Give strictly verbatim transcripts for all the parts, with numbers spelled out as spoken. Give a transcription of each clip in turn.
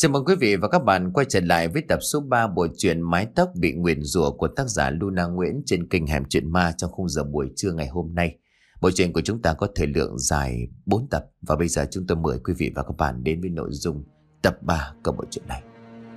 Chào mừng quý vị và các bạn quay trở lại với tập số ba bộ truyện Mái tóc bị nguyền rủa của tác giả Luna Nguyễn trên kênh Hẻm Chuyện Ma trong khung giờ buổi trưa ngày hôm nay. Bộ truyện của chúng ta có thời lượng dài bốn tập và bây giờ chúng tôi mời quý vị và các bạn đến với nội dung tập ba của bộ truyện này.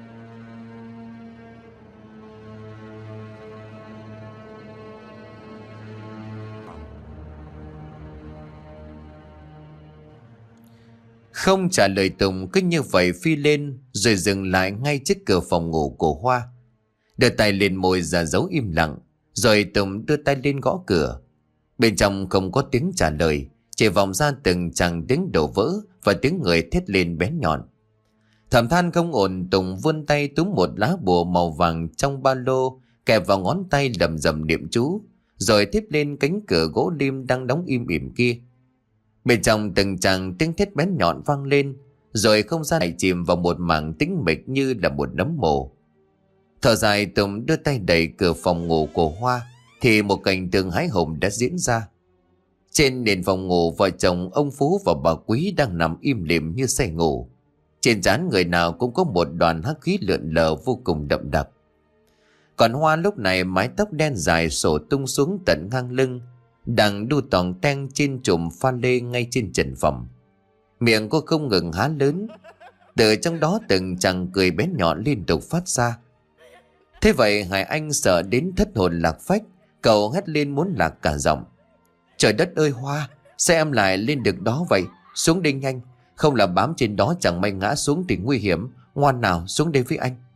Không trả lời Tùng cứ như vậy phi lên rồi dừng lại ngay trước cửa phòng ngủ của Hoa. Đưa tay lên môi ra dấu im lặng, rồi Tùng đưa tay lên gõ cửa. Bên trong không có tiếng trả lời, chỉ vọng ra từng chàng tiếng đổ vỡ và tiếng người thét lên bén nhọn. Thầm than không ổn, Tùng vươn tay túm một lá bùa màu vàng trong ba lô, kẹp vào ngón tay lầm rầm niệm chú, rồi tiếp lên cánh cửa gỗ lim đang đóng im ỉm kia. Bên trong từng chàng tiếng thét bén nhọn vang lên, rồi không gian này chìm vào một mảng tĩnh mịch như là một nấm mồ. Thở dài, Tùng đưa tay đẩy cửa phòng ngủ của Hoa, thì một cảnh tượng hãi hùng đã diễn ra. Trên nền phòng ngủ, vợ chồng ông Phú và bà Quý đang nằm im lìm như say ngủ. Trên trán người nào cũng có một đoàn hắc khí lượn lờ vô cùng đậm đặc. Còn Hoa lúc này mái tóc đen dài xổ tung xuống tận ngang lưng, đang đu toàn ten trên chùm pha lê ngay trên trần phòng. Miệng cô không ngừng há lớn, từ trong đó từng chàng cười bén nhọn liên tục phát ra. Thế vậy Hải Anh sợ đến thất hồn lạc phách, cậu hét lên muốn lạc cả giọng. Trời đất ơi Hoa, sao em lại lên được đó vậy? Xuống đây nhanh, không là bám trên đó chẳng may ngã xuống thì nguy hiểm. Ngoan nào, xuống đây với anh.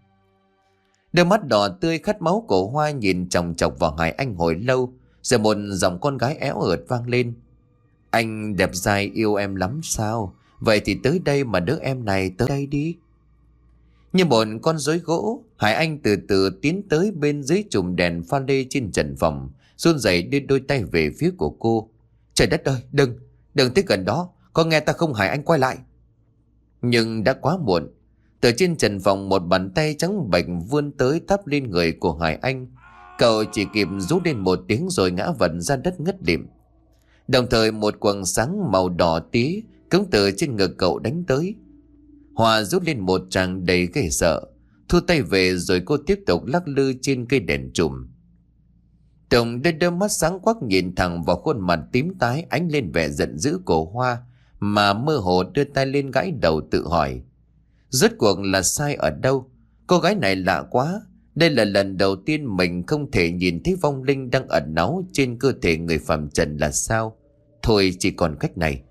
Đôi mắt đỏ tươi khát máu của Hoa nhìn chòng chọc vào Hải Anh hồi lâu, rồi một giọng con gái éo ợt vang lên. Anh đẹp dai yêu em lắm sao? Vậy thì tới đây mà đứa em này tới đây đi. Như một con rối gỗ, Hải Anh từ từ tiến tới bên dưới chùm đèn pha lê trên trần phòng, run rẩy đưa đôi tay về phía của cô. Trời đất ơi, đừng, đừng tới gần đó, có nghe ta không? Hải Anh quay lại. Nhưng đã quá muộn. Từ trên trần phòng một bàn tay trắng bệch vươn tới tắp lên người của Hải Anh. Cậu chỉ kịp rú lên một tiếng rồi ngã vật ra đất ngất lịm. Đồng thời một quầng sáng màu đỏ tí cũng từ trên ngực cậu đánh tới. Hòa rút lên một tràng đầy ghê sợ, thu tay về rồi cô tiếp tục lắc lư trên cây đèn chùm. Tùng đưa đôi mắt sáng quắc nhìn thẳng vào khuôn mặt tím tái ánh lên vẻ giận dữ của Hoa, mà mơ hồ đưa tay lên gãi đầu tự hỏi. Rốt cuộc là sai ở đâu? Cô gái này lạ quá. Đây là lần đầu tiên mình không thể nhìn thấy vong linh đang ẩn náu trên cơ thể người phàm trần là sao? Thôi chỉ còn cách này.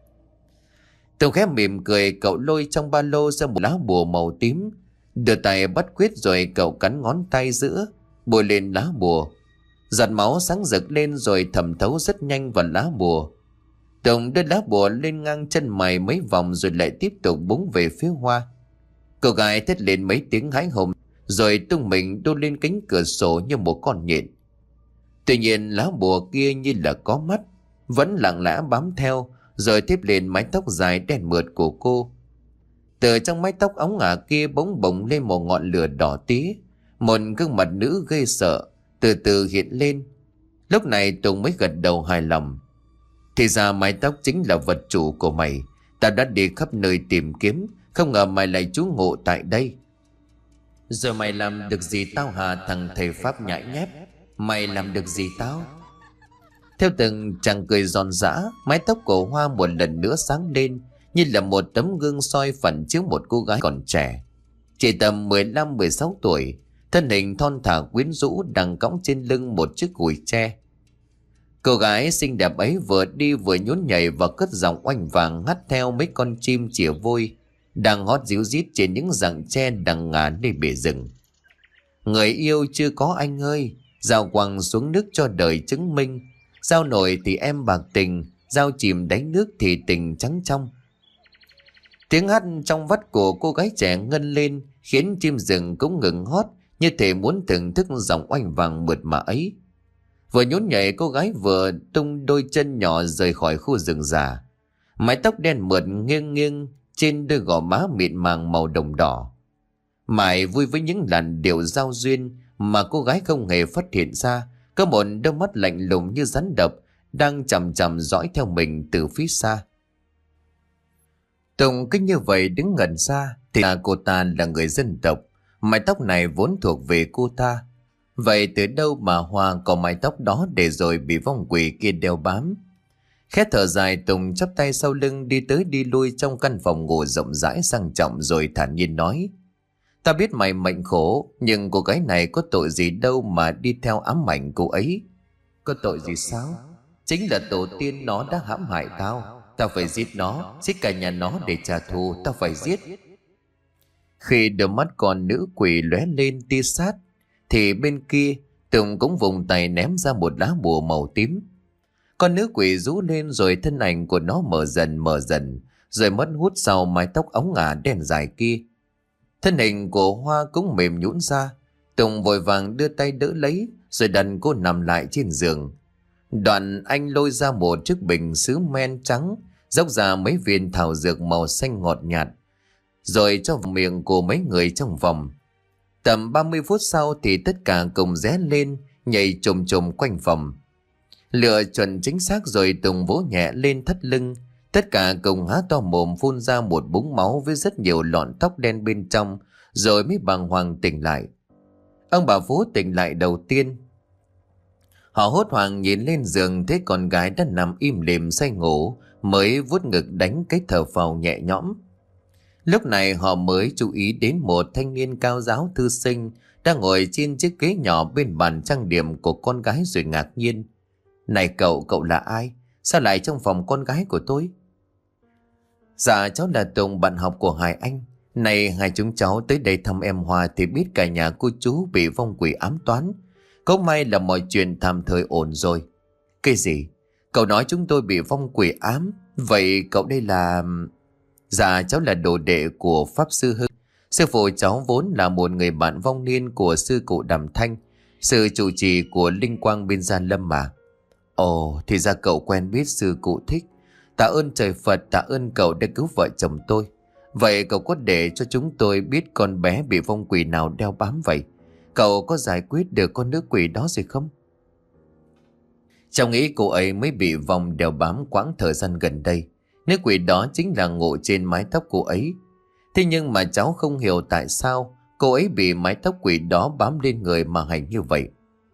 Tùng khẽ mỉm cười, cậu lôi trong ba lô ra một lá bùa màu tím, đưa tay bắt quyết rồi cậu cắn ngón tay giữa, bôi lên lá bùa. Giọt máu sáng rực lên rồi thẩm thấu rất nhanh vào lá bùa. Tùng đưa lá bùa lên ngang chân mày mấy vòng rồi lại tiếp tục búng về phía Hoa. Cô gái thét lên mấy tiếng hãi hùng, rồi tung mình đu lên cánh cửa sổ như một con nhện. Tuy nhiên lá bùa kia như là có mắt, vẫn lặng lẽ bám theo, rồi tiếp lên mái tóc dài đen mượt của cô. Từ trong mái tóc óng ả kia bỗng bồng lên một ngọn lửa đỏ tí, một gương mặt nữ ghê sợ từ từ hiện lên. Lúc này Tùng mới gật đầu hài lòng. Thì ra mái tóc chính là vật chủ của mày. Tao đã đi khắp nơi tìm kiếm, không ngờ mày lại trú ngụ tại đây. Rồi mày làm được gì tao hả thằng thầy Pháp nhãi nhép? Mày làm được gì tao? Theo từng chàng cười giòn giã, mái tóc của Hoa một lần nữa sáng lên, như là một tấm gương soi phản chiếu một cô gái còn trẻ. Chỉ tầm mười lăm mười sáu tuổi, thân hình thon thả quyến rũ đang cõng trên lưng một chiếc gùi tre. Cô gái xinh đẹp ấy vừa đi vừa nhún nhảy và cất giọng oanh vàng hát theo mấy con chim chìa vôi đang hót ríu rít trên những rặng tre đằng ngả nơi bể rừng. Người yêu chưa có anh ơi, dao quăng xuống nước cho đời chứng minh. Dao nổi thì em bạc tình, dao chìm đáy nước thì tình trắng trong. Tiếng hát trong vắt của cô gái trẻ ngân lên, khiến chim rừng cũng ngừng hót, như thể muốn thưởng thức giọng oanh vàng mượt mà ấy. Vừa nhún nhảy, cô gái vừa tung đôi chân nhỏ rời khỏi khu rừng già. Mái tóc đen mượt nghiêng nghiêng trên đôi gò má mịn màng màu đồng đỏ. Mải vui với những làn điệu giao duyên mà cô gái không hề phát hiện ra, có một đôi mắt lạnh lùng như rắn độc đang chằm chằm dõi theo mình từ phía xa. Tùng cứ như vậy đứng ngẩn ra. Thì là cô ta là người dân tộc, mái tóc này vốn thuộc về cô ta. Vậy từ đâu mà Hoa có mái tóc đó để rồi bị vong quỷ kia đeo bám? Khẽ thở dài, Tùng chắp tay sau lưng đi tới đi lui trong căn phòng ngủ rộng rãi sang trọng rồi thản nhiên nói: Ta biết mày mệnh khổ, nhưng cô gái này có tội gì đâu mà đi theo ám ảnh cô ấy. Có tội gì sao? Chính là tổ tiên nó đã hãm hại tao. Tao phải giết nó, giết cả nhà nó để trả thù, tao phải giết. Khi đôi mắt con nữ quỷ lóe lên tia sát, thì bên kia Tùng cũng vùng tay ném ra một lá bùa màu tím. Con nữ quỷ rú lên rồi thân ảnh của nó mở dần mở dần, rồi mất hút sau mái tóc óng ả đen dài kia. Thân hình của Hoa cũng mềm nhũn ra. Tùng vội vàng đưa tay đỡ lấy, rồi đặt cô nằm lại trên giường. Đoạn anh lôi ra một chiếc bình sứ men trắng, dốc ra mấy viên thảo dược màu xanh ngọt nhạt, rồi cho vào miệng của mấy người trong phòng. Tầm ba mươi phút sau thì tất cả cùng ré lên, nhảy chồm chồm quanh phòng. Lựa chuẩn chính xác rồi Tùng vỗ nhẹ lên thắt lưng. Tất cả cùng há to mồm phun ra một búng máu với rất nhiều lọn tóc đen bên trong, rồi mới bàng hoàng tỉnh lại. Ông bà Phú tỉnh lại đầu tiên. Họ hốt hoảng nhìn lên giường thấy con gái đã nằm im lìm say ngủ, mới vuốt ngực đánh cái thở phào nhẹ nhõm. Lúc này họ mới chú ý đến một thanh niên cao giáo thư sinh đang ngồi trên chiếc ghế nhỏ bên bàn trang điểm của con gái rồi ngạc nhiên: Này cậu, cậu là ai? Sao lại trong phòng con gái của tôi? Dạ cháu là Tùng, bạn học của Hải Anh. Này hai chúng cháu tới đây thăm em Hoa thì biết cả nhà cô chú bị vong quỷ ám toán. Có may là mọi chuyện tạm thời ổn rồi. Cái gì? Cậu nói chúng tôi bị vong quỷ ám? Vậy cậu đây là... Dạ cháu là đồ đệ của Pháp Sư Hưng. Sư phụ cháu vốn là một người bạn vong niên của sư cụ Đàm Thanh, sự chủ trì của Linh Quang bên Gia Lâm mà. Ồ, thì ra cậu quen biết sư cụ Thích. Tạ ơn trời Phật, tạ ơn cậu đã cứu vợ chồng tôi. Vậy cậu có để cho chúng tôi biết con bé bị vong quỷ nào đeo bám vậy? Cậu có giải quyết được con nữ quỷ đó rồi không? Cháu nghĩ cô ấy mới bị vong đeo bám quãng thời gian gần đây. Nữ quỷ đó chính là ngộ trên mái tóc cô ấy. Thế nhưng mà cháu không hiểu tại sao cô ấy bị mái tóc quỷ đó bám lên người mà hành như vậy.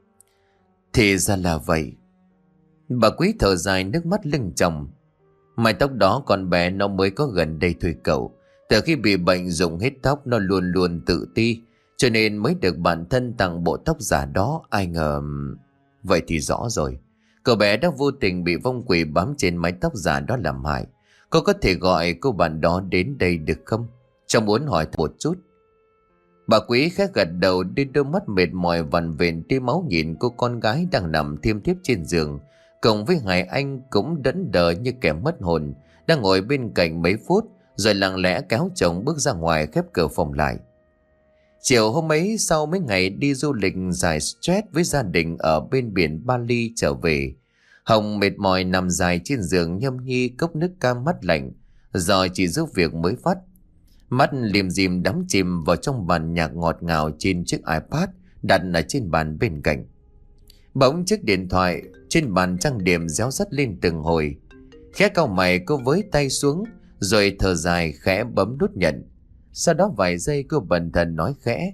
Thì ra là vậy. Bà Quý thở dài nước mắt lưng tròng. Mái tóc đó con bé nó mới có gần đây thôi cậu. Từ khi bị bệnh rụng hết tóc nó luôn luôn tự ti, cho nên mới được bản thân tặng bộ tóc giả đó. Ai ngờ... Vậy thì rõ rồi. Cậu bé đã vô tình bị vong quỷ bám trên mái tóc giả đó làm hại. Cô có thể gọi cô bạn đó đến đây được không? Cháu muốn hỏi một chút. Bà Quý khẽ gật đầu, đưa đôi mắt mệt mỏi vằn vện tia máu nhìn cô con gái đang nằm thiêm thiếp trên giường. Cộng với Hải Anh cũng đẫn đờ như kẻ mất hồn, đang ngồi bên cạnh mấy phút rồi lặng lẽ kéo chồng bước ra ngoài khép cửa phòng lại. Chiều hôm ấy, sau mấy ngày đi du lịch dài stress với gia đình ở bên biển Bali trở về, Hồng mệt mỏi nằm dài trên giường nhâm nhi cốc nước cam mát lạnh, rồi chỉ giúp việc mới phát. Mắt liềm dìm đắm chìm vào trong bản nhạc ngọt ngào trên chiếc iPad đặt ở trên bàn bên cạnh. Bỗng chiếc điện thoại trên bàn trang điểm réo rắt lên từng hồi. Khẽ cau mày cô với tay xuống, rồi thở dài khẽ bấm nút nhận. Sau đó vài giây cô bần thần nói khẽ: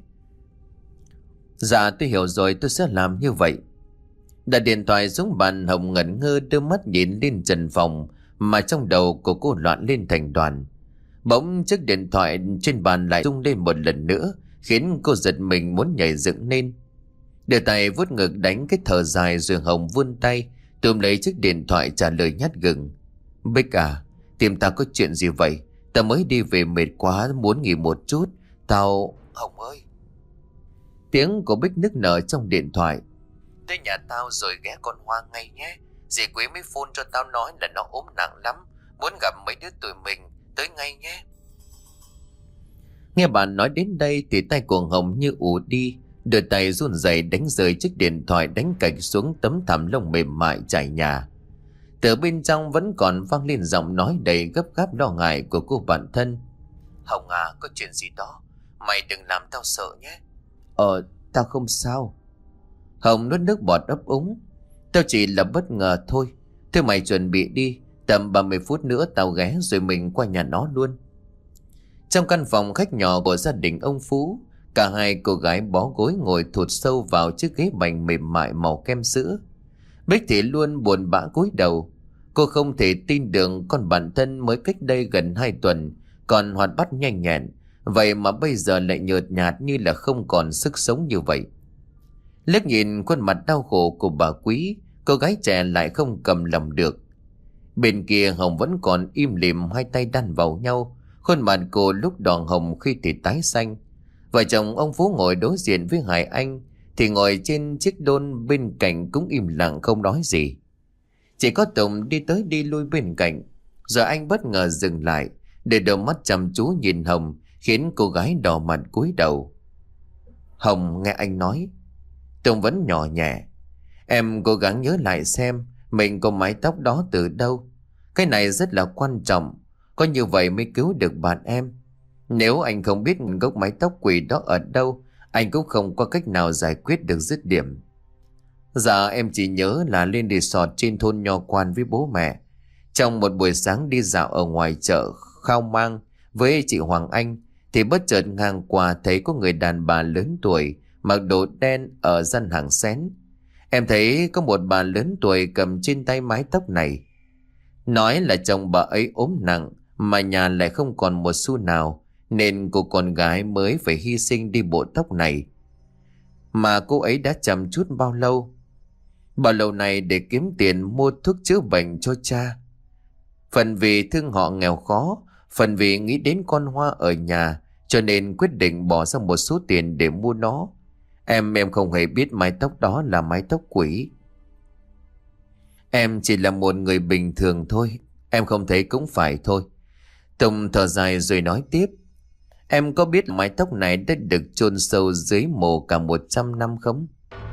Dạ tôi hiểu rồi, tôi sẽ làm như vậy. Đặt điện thoại xuống bàn, Hồng ngẩn ngơ đưa mắt nhìn lên trần phòng mà trong đầu của cô loạn lên thành đoàn. Bỗng chiếc điện thoại trên bàn lại rung lên một lần nữa, khiến cô giật mình muốn nhảy dựng lên. Đưa tay vuốt ngực đánh cái thở dài rồi Hồng vươn tay túm lấy chiếc điện thoại trả lời nhát gừng: Bích à, tìm tao có chuyện gì vậy? Tao mới đi về mệt quá muốn nghỉ một chút. Tao... Hồng ơi! Tiếng của Bích nức nở trong điện thoại: Tới nhà tao rồi ghé con Hoa ngay nhé. Dì Quý mới phone cho tao nói là nó ốm nặng lắm, muốn gặp mấy đứa tụi mình. Tới ngay nhé. Nghe bạn nói đến đây thì tay của Hồng như ù đi, đôi tay run rẩy đánh rơi chiếc điện thoại, đánh cạch xuống tấm thảm lông mềm mại trải nhà. Từ bên trong vẫn còn vang lên giọng nói đầy gấp gáp lo ngại của cô bạn thân: Hồng à, có chuyện gì đó, mày đừng làm tao sợ nhé. Ờ, tao không sao. Hồng nuốt nước bọt ấp úng: Tao chỉ là bất ngờ thôi. Thôi mày chuẩn bị đi, Tầm ba mươi phút nữa tao ghé rồi mình qua nhà nó luôn. Trong căn phòng khách nhỏ của gia đình ông Phú, cả hai cô gái bó gối ngồi thụt sâu vào chiếc ghế bành mềm mại màu kem sữa. Bích Thị luôn buồn bã cúi đầu. Cô không thể tin được con bạn thân mới cách đây gần hai tuần còn hoạt bát nhanh nhẹn, vậy mà bây giờ lại nhợt nhạt như là không còn sức sống như vậy. Liếc nhìn khuôn mặt đau khổ của bà Quý, cô gái trẻ lại không cầm lòng được. Bên kia Hồng vẫn còn im lìm, hai tay đan vào nhau, khuôn mặt cô lúc đỏ hồng khi thì tái xanh. Vợ chồng ông Phú ngồi đối diện với Hải Anh thì ngồi trên chiếc đôn bên cạnh cũng im lặng không nói gì. Chỉ có Tùng đi tới đi lui bên cạnh. Giờ anh bất ngờ dừng lại, để đôi mắt chăm chú nhìn Hồng, khiến cô gái đỏ mặt cúi đầu. Hồng nghe anh nói. Tùng vẫn nhỏ nhẹ. Em cố gắng nhớ lại xem mình có mái tóc đó từ đâu. Cái này rất là quan trọng, có như vậy mới cứu được bạn em. Nếu anh không biết gốc mái tóc quỷ đó ở đâu, anh cũng không có cách nào giải quyết được dứt điểm. Dạ em chỉ nhớ là lên resort trên thôn Nho Quan với bố mẹ. Trong một buổi sáng đi dạo ở ngoài chợ Khao Mang với chị Hoàng Anh, thì bất chợt ngang qua thấy có người đàn bà lớn tuổi mặc đồ đen ở gian hàng xén. Em thấy có một bà lớn tuổi cầm trên tay mái tóc này. Nói là chồng bà ấy ốm nặng mà nhà lại không còn một xu nào, nên cô con gái mới phải hy sinh đi bộ tóc này. Mà cô ấy đã chăm chút bao lâu? Bao lâu này để kiếm tiền mua thuốc chữa bệnh cho cha. Phần vì thương họ nghèo khó, phần vì nghĩ đến con Hoa ở nhà, cho nên quyết định bỏ ra một số tiền để mua nó. Em em không hề biết mái tóc đó là mái tóc quỷ. Em chỉ là một người bình thường thôi, em không thấy cũng phải thôi. Tùng thở dài rồi nói tiếp. Em có biết mái tóc này đã được chôn sâu dưới mồ cả một trăm năm không?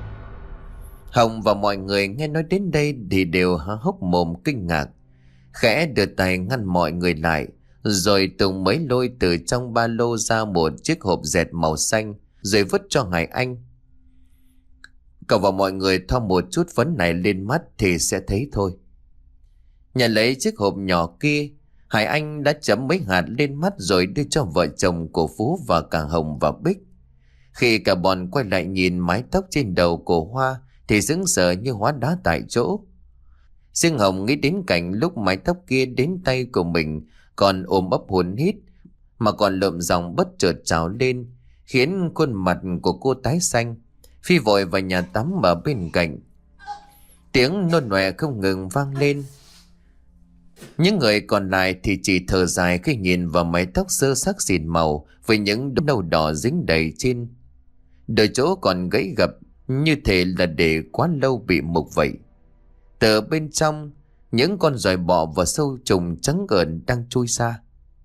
Hồng và mọi người nghe nói đến đây thì đều há hốc mồm kinh ngạc. Khẽ đưa tay ngăn mọi người lại, rồi Tùng mới lôi từ trong ba lô ra một chiếc hộp dẹt màu xanh, rồi vứt cho Hải Anh. Cậu và mọi người thoa một chút phấn này lên mắt thì sẽ thấy thôi. Nhận lấy chiếc hộp nhỏ kia, Hải Anh đã chấm mấy hạt lên mắt rồi đưa cho vợ chồng của Phú và cả Hồng và Bích. Khi cả bọn quay lại nhìn mái tóc trên đầu của Hoa thì sững sờ như hóa đá tại chỗ. Riêng Hồng nghĩ đến cảnh lúc mái tóc kia đến tay của mình còn ôm ấp hồn hít, mà còn lợm giọng bất chợt trào lên, khiến khuôn mặt của cô tái xanh. Phi vội vào nhà tắm ở bên cạnh. Tiếng nôn nọe không ngừng vang lên. Những người còn lại thì chỉ thở dài khi nhìn vào mái tóc sơ sắc xỉn màu với những đốm nâu đỏ dính đầy trên. Đôi chỗ còn gãy gập, như thể là để quá lâu bị mục vậy. Từ bên trong, những con giòi bọ và sâu trùng trắng ợn đang chui ra.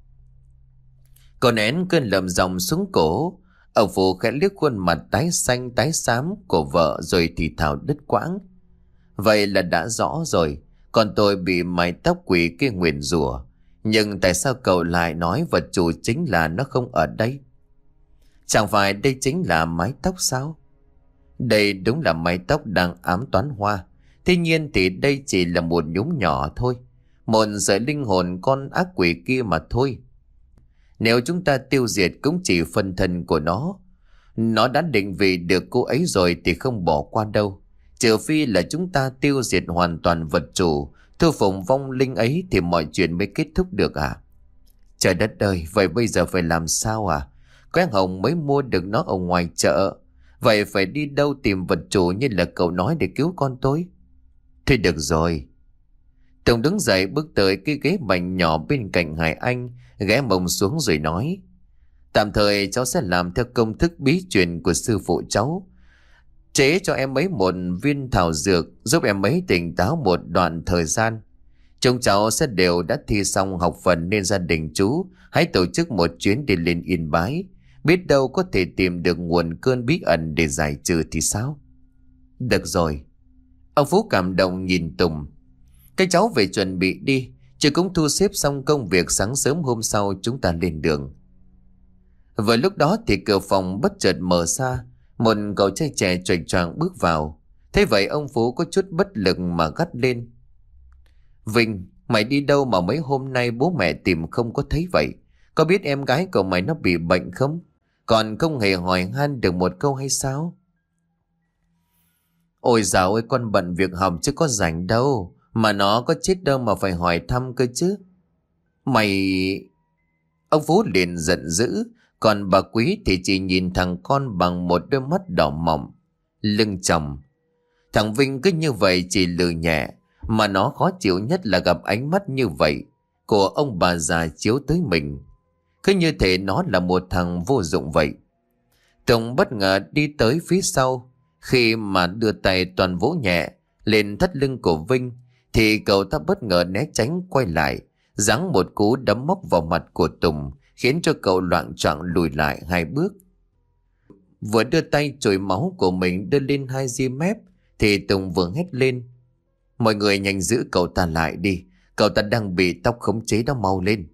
Còn nén cơn lợm giọng xuống cổ. Ông Phú khẽ liếc khuôn mặt tái xanh tái xám của vợ rồi thì thào đứt quãng. Vậy là đã rõ rồi, còn tôi bị mái tóc quỷ kia nguyền rủa. Nhưng tại sao cậu lại nói vật chủ chính là nó không ở đây? Chẳng phải đây chính là mái tóc sao? Đây đúng là mái tóc đang ám toán Hoa. Tuy nhiên thì đây chỉ là một nhúm nhỏ thôi, một sợi linh hồn con ác quỷ kia mà thôi. Nếu chúng ta tiêu diệt cũng chỉ phần thân của nó. Nó đã định vị được cô ấy rồi thì không bỏ qua đâu. Trừ phi là chúng ta tiêu diệt hoàn toàn vật chủ, thu phục vong linh ấy thì mọi chuyện mới kết thúc được à? Trời đất ơi, vậy bây giờ phải làm sao à? Quang Hồng mới mua được nó ở ngoài chợ. Vậy phải đi đâu tìm vật chủ như là cậu nói để cứu con tôi? Thôi được rồi. Tùng đứng dậy bước tới cái ghế bành nhỏ bên cạnh Hải Anh, ghé mông xuống rồi nói. Tạm thời cháu sẽ làm theo công thức bí truyền của sư phụ cháu. Chế cho em ấy một viên thảo dược, giúp em ấy tỉnh táo một đoạn thời gian. Chúng cháu sẽ đều đã thi xong học phần nên gia đình chú hãy tổ chức một chuyến đi lên Yên Bái. Biết đâu có thể tìm được nguồn cơn bí ẩn để giải trừ thì sao? Được rồi. Ông Phú cảm động nhìn Tùng. Cái cháu về chuẩn bị đi, chứ cũng thu xếp xong công việc sáng sớm hôm sau chúng ta lên đường. Vừa lúc đó thì cửa phòng bất chợt mở ra, một cậu trai trẻ choạch choạng bước vào. Thế vậy ông Phú có chút bất lực mà gắt lên. Vinh, Mày đi đâu mà mấy hôm nay bố mẹ tìm không có thấy vậy? Có biết em gái của mày nó bị bệnh không? Còn không hề hỏi han được một câu hay sao? Ôi dào ơi, con bận việc học chứ có rảnh đâu. Mà nó có chết đâu mà phải hỏi thăm cơ chứ. Mày... Ông Phú liền giận dữ. Còn bà Quý thì chỉ nhìn thằng con bằng một đôi mắt đỏ mỏng, lưng chồng. Thằng Vinh cứ như vậy chỉ lừ nhẹ. Mà nó khó chịu nhất là gặp ánh mắt như vậy của ông bà già chiếu tới mình. Cứ như thể nó là một thằng vô dụng vậy. Tùng bất ngờ đi tới phía sau. Khi mà đưa tay toàn vỗ nhẹ lên thắt lưng của Vinh thì cậu ta bất ngờ né tránh quay lại, giáng một cú đấm móc vào mặt của Tùng, khiến cho cậu loạng choạng lùi lại hai bước. Vừa đưa tay chùi máu của mình đưa lên hai ria mép thì Tùng vừa hét lên: Mọi người nhanh giữ cậu ta lại đi, cậu ta đang bị tóc khống chế đó, mau lên.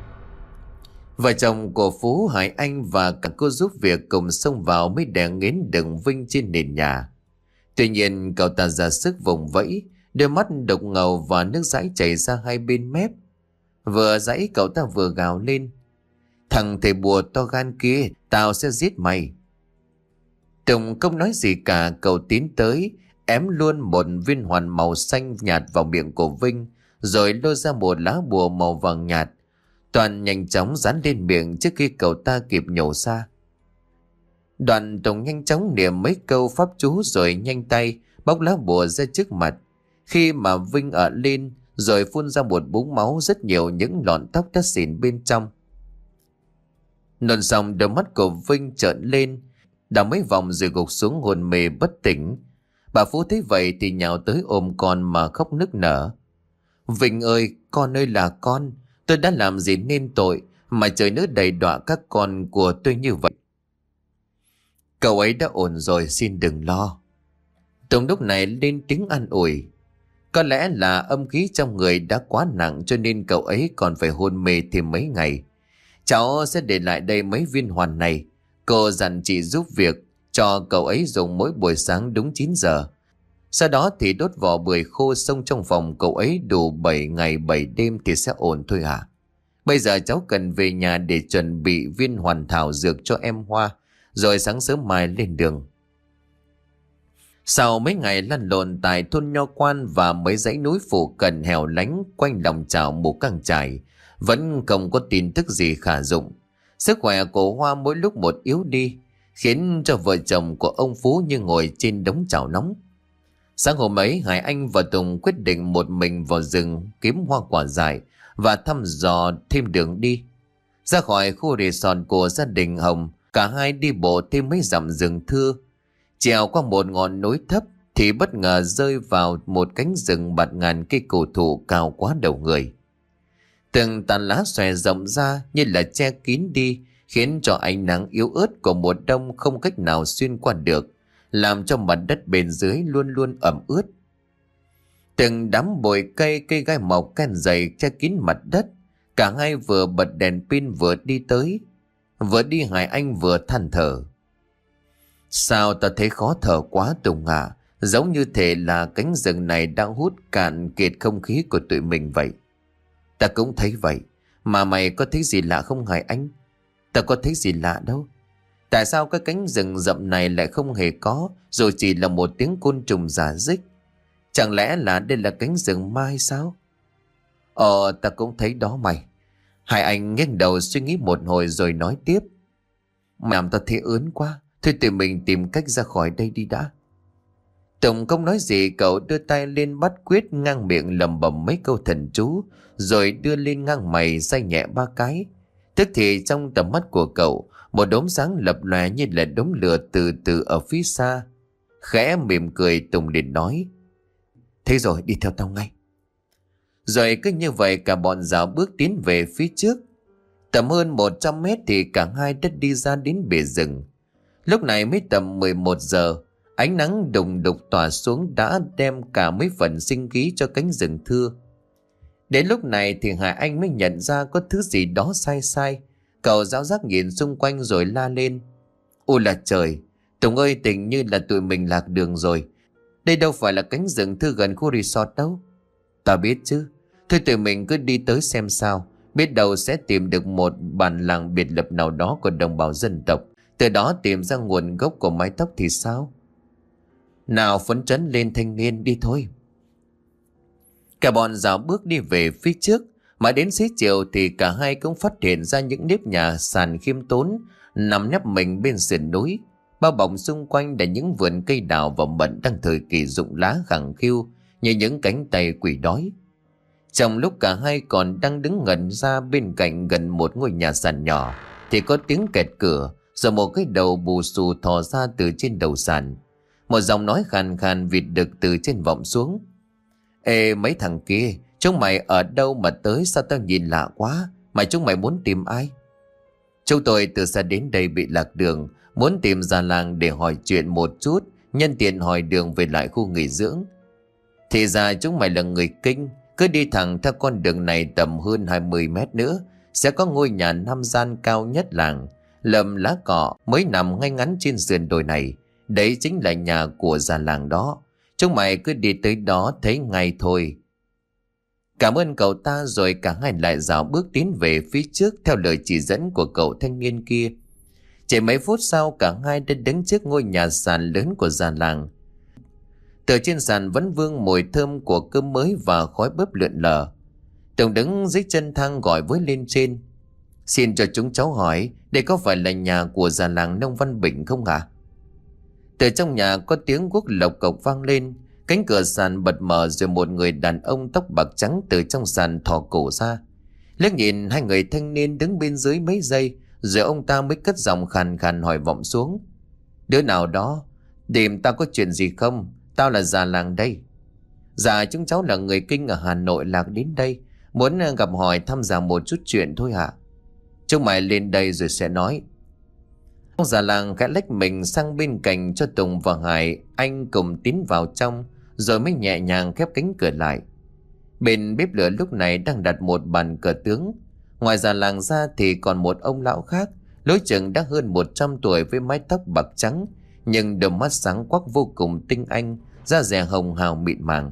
Vợ chồng của Phú, Hải Anh và cả cô giúp việc cùng xông vào mới đè nghiến đựng Vinh trên nền nhà. Tuy nhiên cậu ta ra sức vùng vẫy, đôi mắt đục ngầu và nước dãi chảy ra hai bên mép. Vừa dãy cậu ta vừa gào lên: Thằng thầy bùa to gan kia, tao sẽ giết mày. Tùng không nói gì cả, cậu tiến tới ém luôn một viên hoàn màu xanh nhạt vào miệng của Vinh, rồi lôi ra một lá bùa màu vàng nhạt. Toàn nhanh chóng dán lên miệng trước khi cậu ta kịp nhổ ra. Đoàn Tùng nhanh chóng niệm mấy câu pháp chú rồi nhanh tay bóc lá bùa ra trước mặt. Khi mà Vinh ở lên rồi phun ra một búng máu, rất nhiều những lọn tóc đã xỉn bên trong. Nôn xong, đôi mắt của Vinh trợn lên, đảo mấy vòng rồi gục xuống hôn mê bất tỉnh. Bà Phú thấy vậy thì nhào tới ôm con mà khóc nức nở: Vinh ơi, con ơi là con, tôi đã làm gì nên tội mà trời nỡ đầy đọa các con của tôi như vậy. Cậu ấy đã ổn rồi, xin đừng lo. Tùng lúc này lên tiếng an ủi. Có lẽ là âm khí trong người đã quá nặng cho nên cậu ấy còn phải hôn mê thêm mấy ngày. Cháu sẽ để lại đây mấy viên hoàn này. Cô dặn chị giúp việc cho cậu ấy dùng mỗi buổi sáng đúng chín giờ. Sau đó thì đốt vỏ bưởi khô xông trong phòng cậu ấy đủ bảy ngày bảy đêm thì sẽ ổn thôi hả? Bây giờ cháu cần về nhà để chuẩn bị viên hoàn thảo dược cho em Hoa, rồi sáng sớm mai lên đường. Sau mấy ngày lăn lộn tại thôn Nho Quan và mấy dãy núi phụ cận hẻo lánh quanh lòng chảo Mù Căng Chải, vẫn không có tin tức gì khả dụng. Sức khỏe của Hoa mỗi lúc một yếu đi, khiến cho vợ chồng của ông Phú như ngồi trên đống chảo nóng. Sáng hôm ấy, Hải Anh và Tùng quyết định một mình vào rừng kiếm hoa quả dại và thăm dò thêm đường đi. Ra khỏi khu resort của gia đình Hồng, cả hai đi bộ thêm mấy dặm rừng thưa. Trèo qua một ngọn núi thấp thì bất ngờ rơi vào một cánh rừng bạt ngàn cây cổ thụ cao quá đầu người. Từng tàn lá xòe rộng ra như là che kín đi, khiến cho ánh nắng yếu ớt của mùa đông không cách nào xuyên qua được, làm cho mặt đất bên dưới luôn luôn ẩm ướt. Từng đám bụi cây, cây gai mọc ken dày che kín mặt đất. Cả hai vừa bật đèn pin vừa đi tới. Vừa đi Hải Anh vừa than thở: Sao ta thấy khó thở quá Tùng à? Giống như thể là cánh rừng này đang hút cạn kiệt không khí của tụi mình vậy. Ta cũng thấy vậy. Mà mày có thấy gì lạ không Hải Anh? Ta có thấy gì lạ đâu. Tại sao cái cánh rừng rậm này lại không hề có, rồi chỉ là một tiếng côn trùng rả rích? Chẳng lẽ là đây là cánh rừng ma hay sao? Ờ, ta cũng thấy đó mày. Hải Anh nghiêng đầu suy nghĩ một hồi rồi nói tiếp: Làm ta thấy ớn quá. Thôi tụi mình tìm cách ra khỏi đây đi đã. Tùng không nói gì, cậu đưa tay lên bắt quyết ngang miệng lầm bầm mấy câu thần chú, rồi đưa lên ngang mày day nhẹ ba cái. Tức thì trong tầm mắt của cậu, một đốm sáng lập lòe như là đốm lửa từ từ ở phía xa. Khẽ mỉm cười, Tùng liền nói: Thế rồi, đi theo tao ngay. Rồi cứ như vậy cả bọn dạo bước tiến về phía trước. Tầm hơn một trăm mét thì cả hai đã đi ra đến bìa rừng. Lúc này mới tầm mười một giờ, ánh nắng đùng đục tỏa xuống đã đem cả mấy phần sinh khí cho cánh rừng thưa. Đến lúc này thì Hải Anh mới nhận ra có thứ gì đó sai sai. Cậu giáo giác nhìn xung quanh rồi la lên: Ôi là trời, Tùng ơi, tình như là tụi mình lạc đường rồi. Đây đâu phải là cánh rừng thưa gần khu resort đâu. Ta biết chứ, Thôi tụi mình cứ đi tới xem sao, biết đâu sẽ tìm được một bản làng biệt lập nào đó của đồng bào dân tộc, từ đó tìm ra nguồn gốc của mái tóc thì sao? Nào phấn chấn lên thanh niên, đi thôi. Cả bọn dạo bước đi về phía trước. Mà đến xế chiều thì cả hai cũng phát hiện ra những nếp nhà sàn khiêm tốn nằm nép mình bên sườn núi. Bao bọc xung quanh là những vườn cây đào và mận đang thời kỳ rụng lá khẳng khiu như những cánh tay quỷ đói. Trong lúc cả hai còn đang đứng ngẩn ra bên cạnh gần một ngôi nhà sàn nhỏ thì có tiếng kẹt cửa, rồi một cái đầu bù xù thò ra từ trên đầu sàn. Một giọng nói khàn khàn vịt đực từ trên vọng xuống. Ê mấy thằng kia, chúng mày ở đâu mà tới, sao tao nhìn lạ quá, mà chúng mày muốn tìm ai? Chúng tôi từ xa đến đây bị lạc đường, muốn tìm già làng để hỏi chuyện một chút, nhân tiện hỏi đường về lại khu nghỉ dưỡng. Thì ra chúng mày là người Kinh, cứ đi thẳng theo con đường này tầm hơn hai mươi mét nữa, sẽ có ngôi nhà năm gian cao nhất làng, lầm lá cọ mới nằm ngay ngắn trên sườn đồi này. Đấy chính là nhà của già làng đó. Chúng mày cứ đi tới đó thấy ngay thôi. Cảm ơn cậu ta rồi cả hai lại dạo bước tiến về phía trước theo lời chỉ dẫn của cậu thanh niên kia. Chỉ mấy phút sau cả hai đã đứng trước ngôi nhà sàn lớn của già làng. Từ trên sàn vẫn vương mùi thơm của cơm mới và khói bếp lượn lờ. Tùng đứng dưới chân thang gọi với lên trên. Xin cho chúng cháu hỏi, đây có phải là nhà của già làng Nông Văn Bình không hả? Từ trong nhà có tiếng guốc lộc cộc vang lên. Cánh cửa sàn bật mở rồi một người đàn ông tóc bạc trắng từ trong sàn thò cổ ra. Liếc nhìn hai người thanh niên đứng bên dưới mấy giây, rồi ông ta mới cất giọng khàn khàn hỏi vọng xuống. Đứa nào đó, tìm tao có chuyện gì không? Tao là già làng đây. Dạ chúng cháu là người Kinh ở Hà Nội lạc đến đây, muốn gặp hỏi thăm dò một chút chuyện thôi hả? Chúng mày lên đây rồi sẽ nói. Ông già làng khẽ lách mình sang bên cạnh cho Tùng và Hải Anh cùng tiến vào trong, rồi mới nhẹ nhàng khép cánh cửa lại. Bên bếp lửa lúc này đang đặt một bàn cờ tướng. Ngoài già làng ra thì còn một ông lão khác, lối chừng đã hơn một trăm tuổi với mái tóc bạc trắng, nhưng đôi mắt sáng quắc vô cùng tinh anh, da dẻ hồng hào mịn màng.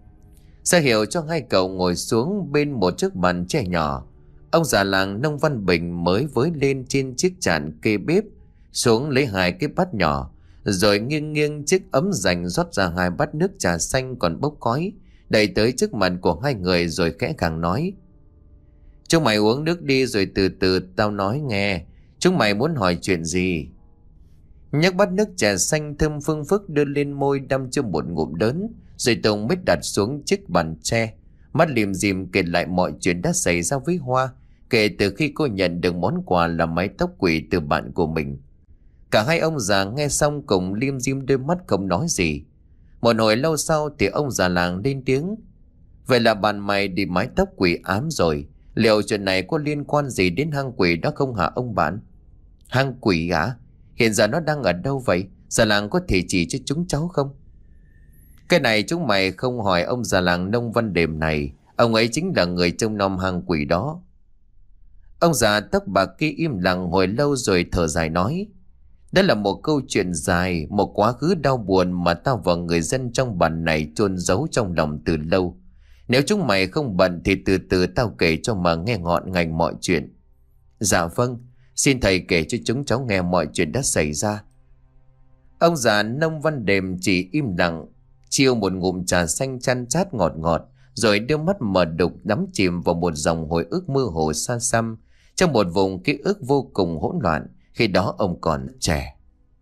Ra hiệu cho hai cậu ngồi xuống bên một chiếc bàn tre nhỏ. Ông già làng Nông Văn Bình mới với lên trên chiếc chạn kê bếp, xuống lấy hai cái bát nhỏ, rồi nghiêng nghiêng chiếc ấm dành rót ra hai bát nước trà xanh còn bốc khói, đẩy tới trước mặt của hai người rồi khẽ khàng nói. Chúng mày uống nước đi rồi từ từ tao nói nghe, chúng mày muốn hỏi chuyện gì? Nhấc bát nước trà xanh thơm phương phức đưa lên môi đăm cho một ngụm lớn, rồi Tùng mới đặt xuống chiếc bàn tre, mắt liềm dìm kể lại mọi chuyện đã xảy ra với Hoa, kể từ khi cô nhận được món quà là mái tóc quỷ từ bạn của mình. Cả hai ông già nghe xong cùng liêm diêm đôi mắt không nói gì. Một hồi lâu sau thì ông già làng lên tiếng. Vậy là bạn mày đi mái tóc quỷ ám rồi. Liệu chuyện này có liên quan gì đến hang quỷ đó không hả ông bạn? Hang quỷ hả? Hiện giờ nó đang ở đâu vậy? Già làng có thể chỉ cho chúng cháu không? Cái này chúng mày không hỏi ông già làng Nông Văn Đềm này. Ông ấy chính là người trông nom hang quỷ đó. Ông già tóc bạc kia im lặng hồi lâu rồi thở dài nói. Đó là một câu chuyện dài, một quá khứ đau buồn mà tao và người dân trong bản này chôn giấu trong lòng từ lâu. Nếu chúng mày không bận thì từ từ tao kể cho mà nghe ngọn ngành mọi chuyện. Dạ vâng, xin thầy kể cho chúng cháu nghe mọi chuyện đã xảy ra. Ông già Nông Văn Đềm chỉ im lặng, chiêu một ngụm trà xanh chăn chát ngọt ngọt, rồi đưa mắt mờ đục đắm chìm vào một dòng hồi ức mơ hồ xa xăm, trong một vùng ký ức vô cùng hỗn loạn. Khi đó ông còn trẻ.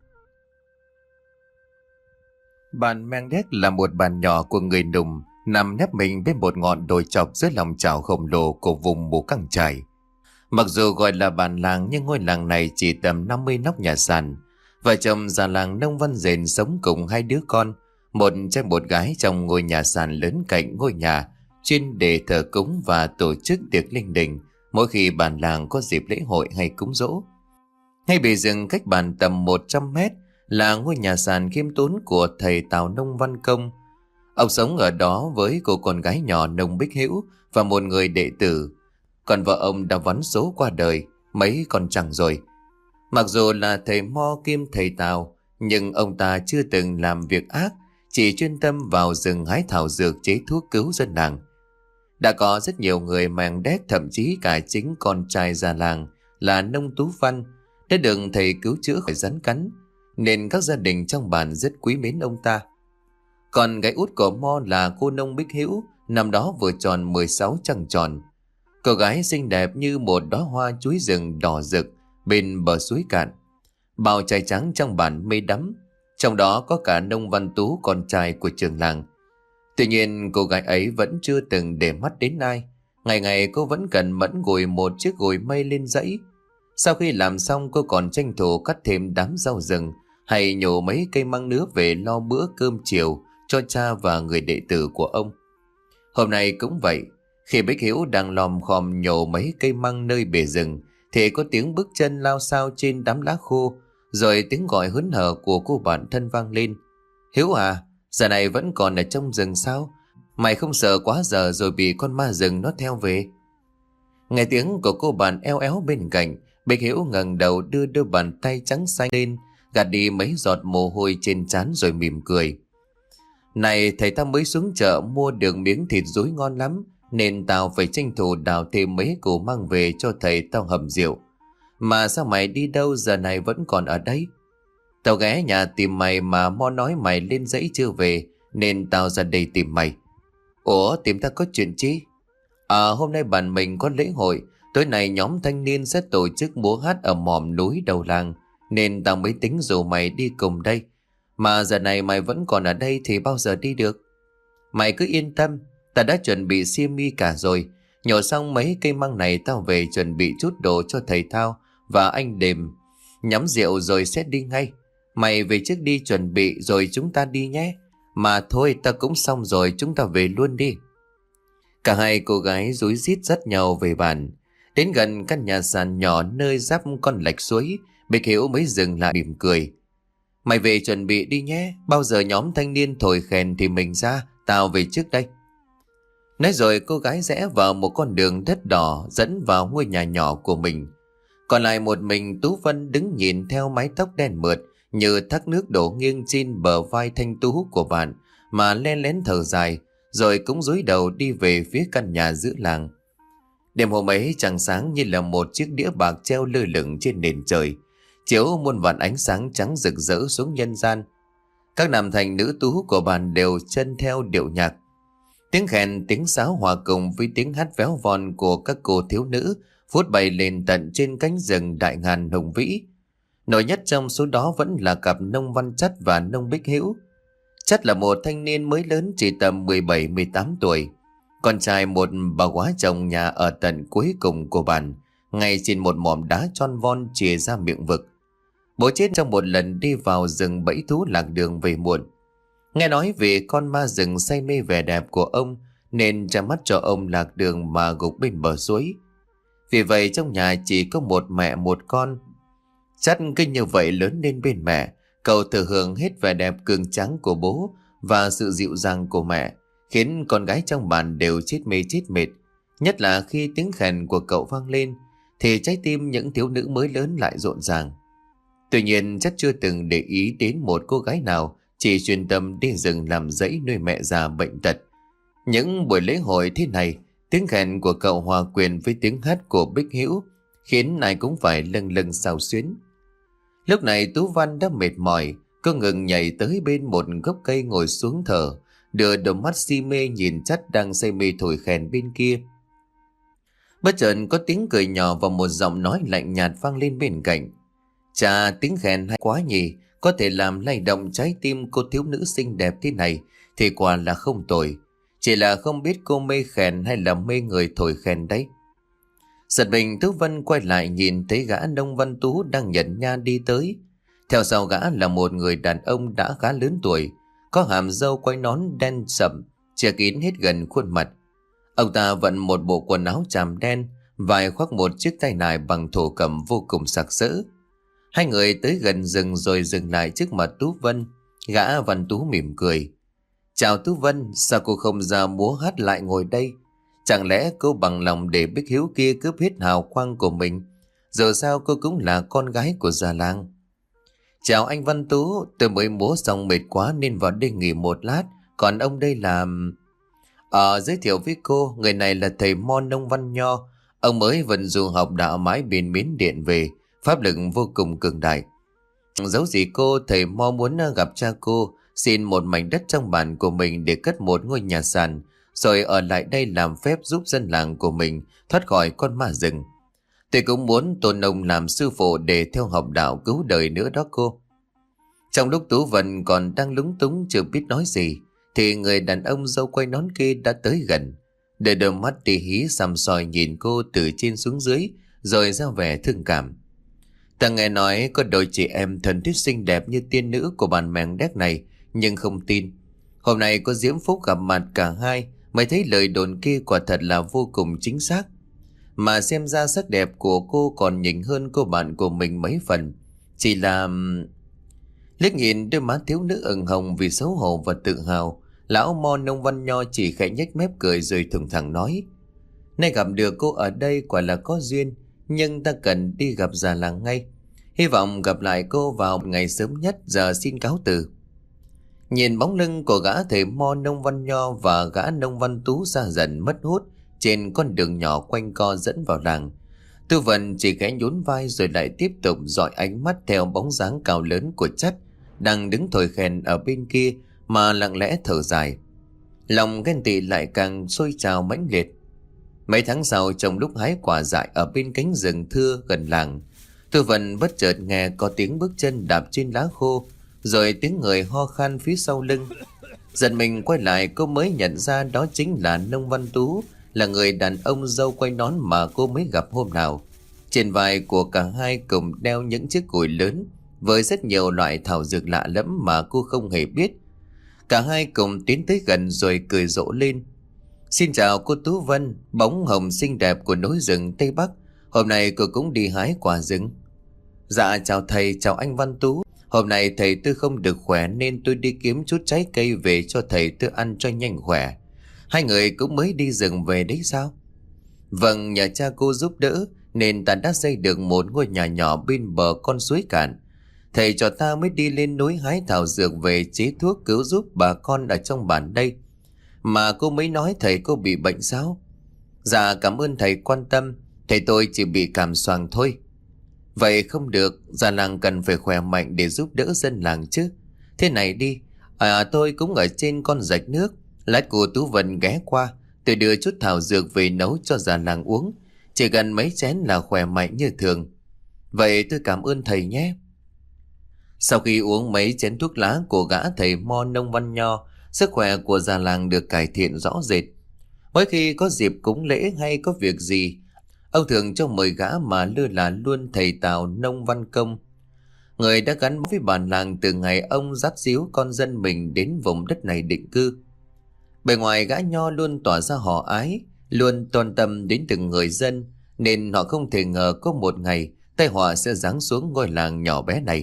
Bàn Meng Đét là một bàn nhỏ của người Nùng, nằm nép mình bên một ngọn đồi chọc dưới lòng chảo khổng lồ của vùng Mù Căng Chải. Mặc dù gọi là bàn làng nhưng ngôi làng này chỉ tầm năm mươi nóc nhà sàn. Vợ chồng già làng Nông Văn Dền sống cùng hai đứa con, một trai một gái trong ngôi nhà sàn lớn cạnh ngôi nhà, chuyên để thờ cúng và tổ chức tiệc linh đình mỗi khi bản làng có dịp lễ hội hay cúng giỗ. Ngay bề rừng cách bàn tầm một trăm mét là ngôi nhà sàn khiêm tốn của thầy Tào Nông Văn Công. Ông sống ở đó với cô con gái nhỏ Nông Bích Hữu và một người đệ tử. Còn vợ ông đã vắn số qua đời, mấy con chẳng rồi. Mặc dù là thầy mo kim thầy Tào, nhưng ông ta chưa từng làm việc ác, chỉ chuyên tâm vào rừng hái thảo dược chế thuốc cứu dân làng. Đã có rất nhiều người mang đét, thậm chí cả chính con trai già làng là nông Tú Văn đã được thầy cứu chữa khỏi rắn cắn, nên các gia đình trong bản rất quý mến ông ta. Còn gái út của Mo là cô nông Bích Hữu, năm đó vừa tròn mười sáu trăng tròn. Cô gái xinh đẹp như một đóa hoa chuối rừng đỏ rực bên bờ suối cạn. Bao trai trắng trong bản mê đắm, trong đó có cả nông Văn Tú, con trai của trường làng. Tuy nhiên cô gái ấy vẫn chưa từng để mắt đến ai. Ngày ngày cô vẫn cần mẫn gùi một chiếc gùi mây lên dãy. Sau khi làm xong, cô còn tranh thủ cắt thêm đám rau rừng hay nhổ mấy cây măng nứa về lo bữa cơm chiều cho cha và người đệ tử của ông. Hôm nay cũng vậy, khi Bích Hiếu đang lòm khòm nhổ mấy cây măng nơi bể rừng thì có tiếng bước chân lao xao trên đám lá khô, rồi tiếng gọi hớn hở của cô bạn thân vang lên. Hiếu à, giờ này vẫn còn ở trong rừng sao? Mày không sợ quá giờ rồi bị con ma rừng nó theo về? Nghe tiếng của cô bạn eo éo bên cạnh, Bích Hiếu ngẩng đầu đưa đôi bàn tay trắng xanh lên, gạt đi mấy giọt mồ hôi trên trán rồi mỉm cười. Này, thầy ta mới xuống chợ mua được miếng thịt dối ngon lắm, nên tao phải tranh thủ đào thêm mấy củ mang về cho thầy tao hầm rượu. Mà sao mày đi đâu giờ này vẫn còn ở đây? Tao ghé nhà tìm mày mà Mo nói mày lên dãy chưa về, nên tao ra đây tìm mày. Ủa, tìm ta có chuyện chi? À, hôm nay bản mình có lễ hội, tối nay nhóm thanh niên sẽ tổ chức múa hát ở mỏm núi đầu làng, nên tao mới tính rủ mày đi cùng đây. Mà giờ này mày vẫn còn ở đây thì bao giờ đi được? Mày cứ yên tâm, ta đã chuẩn bị xia mi cả rồi. Nhổ xong mấy cây măng này tao về chuẩn bị chút đồ cho thầy Thao và anh Đềm, nhắm rượu rồi sẽ đi ngay. Mày về trước đi chuẩn bị rồi chúng ta đi nhé. Mà thôi, ta cũng xong rồi, chúng ta về luôn đi. Cả hai cô gái rúi rít dắt nhau về bàn. Đến gần căn nhà sàn nhỏ nơi giáp con lạch suối, Bích Hiếu mới dừng lại mỉm cười. Mày về chuẩn bị đi nhé, bao giờ nhóm thanh niên thổi kèn thì mình ra, tao về trước đây. Nói rồi cô gái rẽ vào một con đường đất đỏ dẫn vào ngôi nhà nhỏ của mình. Còn lại một mình Tú Vân đứng nhìn theo mái tóc đen mượt như thác nước đổ nghiêng trên bờ vai thanh tú của bạn mà len lén thở dài, rồi cũng cúi đầu đi về phía căn nhà giữa làng. Đêm hôm ấy trăng sáng như là một chiếc đĩa bạc treo lơ lửng trên nền trời, chiếu muôn vàn ánh sáng trắng rực rỡ xuống nhân gian. Các nam thành nữ tú của bàn đều chân theo điệu nhạc. Tiếng khen, tiếng sáo hòa cùng với tiếng hát véo von của các cô thiếu nữ phút bay lên tận trên cánh rừng đại ngàn hùng vĩ. Nổi nhất trong số đó vẫn là cặp nông Văn Chất và nông Bích Hữu. Chất là một thanh niên mới lớn chỉ tầm mười bảy mười tám tuổi, con trai một bà góa chồng nhà ở tận cuối cùng của bản, ngay trên một mỏm đá tròn von chìa ra miệng vực. Bố chết trong một lần đi vào rừng bẫy thú lạc đường về muộn. Nghe nói về con ma rừng say mê vẻ đẹp của ông nên tra mắt cho ông lạc đường mà gục bên bờ suối. Vì vậy trong nhà chỉ có một mẹ một con. Chắc cứ như vậy lớn lên bên mẹ, cậu thừa hưởng hết vẻ đẹp cường tráng của bố và sự dịu dàng của mẹ, khiến con gái trong bản đều chết mê chết mệt. Nhất là khi tiếng khèn của cậu vang lên thì trái tim những thiếu nữ mới lớn lại rộn ràng. Tuy nhiên chắc chưa từng để ý đến một cô gái nào chỉ chuyên tâm đi rừng làm rẫy nuôi mẹ già bệnh tật. Những buổi lễ hội thế này, tiếng khen của cậu hòa quyện với tiếng hát của Bích Hữu khiến ai cũng phải lâng lâng xao xuyến. Lúc này Tú Văn đã mệt mỏi, cô ngừng nhảy tới bên một gốc cây ngồi xuống thở, đưa đôi mắt si mê nhìn Chất đang say mê thổi kèn bên kia. Bất chợt có tiếng cười nhỏ và một giọng nói lạnh nhạt vang lên bên cạnh. Chà, tiếng kèn hay quá nhỉ, có thể làm lay động trái tim cô thiếu nữ xinh đẹp thế này thì quả là không tồi. Chỉ là không biết cô mê kèn hay là mê người thổi kèn đấy. Giật mình, Tú Vân quay lại nhìn thấy gã nông Văn Tú đang nhận nha đi tới. Theo sau gã là một người đàn ông đã khá lớn tuổi, có hàm râu quai nón đen sậm, che kín hết gần khuôn mặt. Ông ta vận một bộ quần áo chàm đen, vai khoác một chiếc tay nải bằng thổ cẩm vô cùng sặc sỡ. Hai người tới gần rừng rồi dừng lại trước mặt Tú Vân. Gã Văn Tú mỉm cười. Chào Tú Vân, sao cô không ra múa hát lại ngồi đây? Chẳng lẽ cô bằng lòng để Bích Hiếu kia cướp hết hào quang của mình? Giờ sao cô cũng là con gái của già làng. Chào anh Văn Tú, tôi mới múa xong mệt quá nên vào đây nghỉ một lát. Còn ông đây là... Ờ, giới thiệu với cô, người này là thầy Mo Nông Văn Nho. Ông mới vận du học đạo mãi bên Miến Điện về, pháp lực vô cùng cường đại. Dẫu gì cô, thầy Mo muốn gặp cha cô, xin một mảnh đất trong bản của mình để cất một ngôi nhà sàn, rồi ở lại đây làm phép giúp dân làng của mình thoát khỏi con ma rừng. Tôi cũng muốn tôn ông làm sư phụ để theo học đạo cứu đời nữa đó cô. Trong lúc Tú Vân còn đang lúng túng chưa biết nói gì, thì người đàn ông dâu quay nón kia đã tới gần. Để đôi mắt tỉ hí săm soi nhìn cô từ trên xuống dưới, rồi ra vẻ thương cảm. Ta nghe nói có đôi chị em thần thiết xinh đẹp như tiên nữ của bản mèng đét này, nhưng không tin. Hôm nay có diễm phúc gặp mặt cả hai, mới thấy lời đồn kia quả thật là vô cùng chính xác. Mà xem ra sắc đẹp của cô còn nhỉnh hơn cô bạn của mình mấy phần. Chỉ là... Liếc nhìn đôi má thiếu nữ ửng hồng vì xấu hổ và tự hào, lão Mo Nông Văn Nho chỉ khẽ nhếch mép cười rồi thùng thẳng nói: Nay gặp được cô ở đây quả là có duyên, nhưng ta cần đi gặp già làng ngay. Hy vọng gặp lại cô vào ngày sớm nhất, giờ xin cáo từ. Nhìn bóng lưng của gã thầy Mo Nông Văn Nho và gã Nông Văn Tú xa dần mất hút trên con đường nhỏ quanh co dẫn vào làng, Tư Vận chỉ khẽ nhún vai rồi lại tiếp tục dọi ánh mắt theo bóng dáng cao lớn của Chất đang đứng thổi kèn ở bên kia mà lặng lẽ thở dài. Lòng ghen tị lại càng sôi trào mãnh liệt. Mấy tháng sau, trong lúc hái quả dại ở bên cánh rừng thưa gần làng, Tư Vận bất chợt nghe có tiếng bước chân đạp trên lá khô, rồi tiếng người ho khan phía sau lưng. Giật mình quay lại, cô mới nhận ra đó chính là Nông Văn Tú, là người đàn ông dâu quay nón mà cô mới gặp hôm nào. Trên vai của cả hai cùng đeo những chiếc gùi lớn với rất nhiều loại thảo dược lạ lẫm mà cô không hề biết. Cả hai cùng tiến tới gần rồi cười rộ lên. Xin chào cô Tú Vân, bóng hồng xinh đẹp của núi rừng Tây Bắc. Hôm nay cô cũng đi hái quả rừng. Dạ chào thầy, chào anh Văn Tú. Hôm nay thầy Tư không được khỏe nên tôi đi kiếm chút trái cây về cho thầy Tư ăn cho nhanh khỏe. Hai người cũng mới đi rừng về đấy sao? Vâng, nhà cha cô giúp đỡ nên ta đã xây được một ngôi nhà nhỏ bên bờ con suối cạn. Thầy cho ta mới đi lên núi hái thảo dược về chế thuốc cứu giúp bà con ở trong bản đây. Mà cô mới nói thầy cô bị bệnh sao? Dạ cảm ơn thầy quan tâm, thầy tôi chỉ bị cảm xoàng thôi. Vậy không được, già làng cần phải khỏe mạnh để giúp đỡ dân làng chứ. Thế này đi, à tôi cũng ở trên con rạch nước, lát cô Tú Vân ghé qua, tôi đưa chút thảo dược về nấu cho già làng uống. Chỉ gần mấy chén là khỏe mạnh như thường. Vậy tôi cảm ơn thầy nhé. Sau khi uống mấy chén thuốc lá của gã thầy Mo Nông Văn Nho, sức khỏe của già làng được cải thiện rõ rệt. Mỗi khi có dịp cúng lễ hay có việc gì, ông thường cho mời gã mà lơ là luôn thầy Tào Nông Văn Công, người đã gắn bó với bản làng từ ngày ông dắt díu con dân mình đến vùng đất này định cư. Bề ngoài gã Nho luôn tỏ ra họ ái, luôn quan tâm đến từng người dân, nên họ không thể ngờ có một ngày tai họa sẽ giáng xuống ngôi làng nhỏ bé này.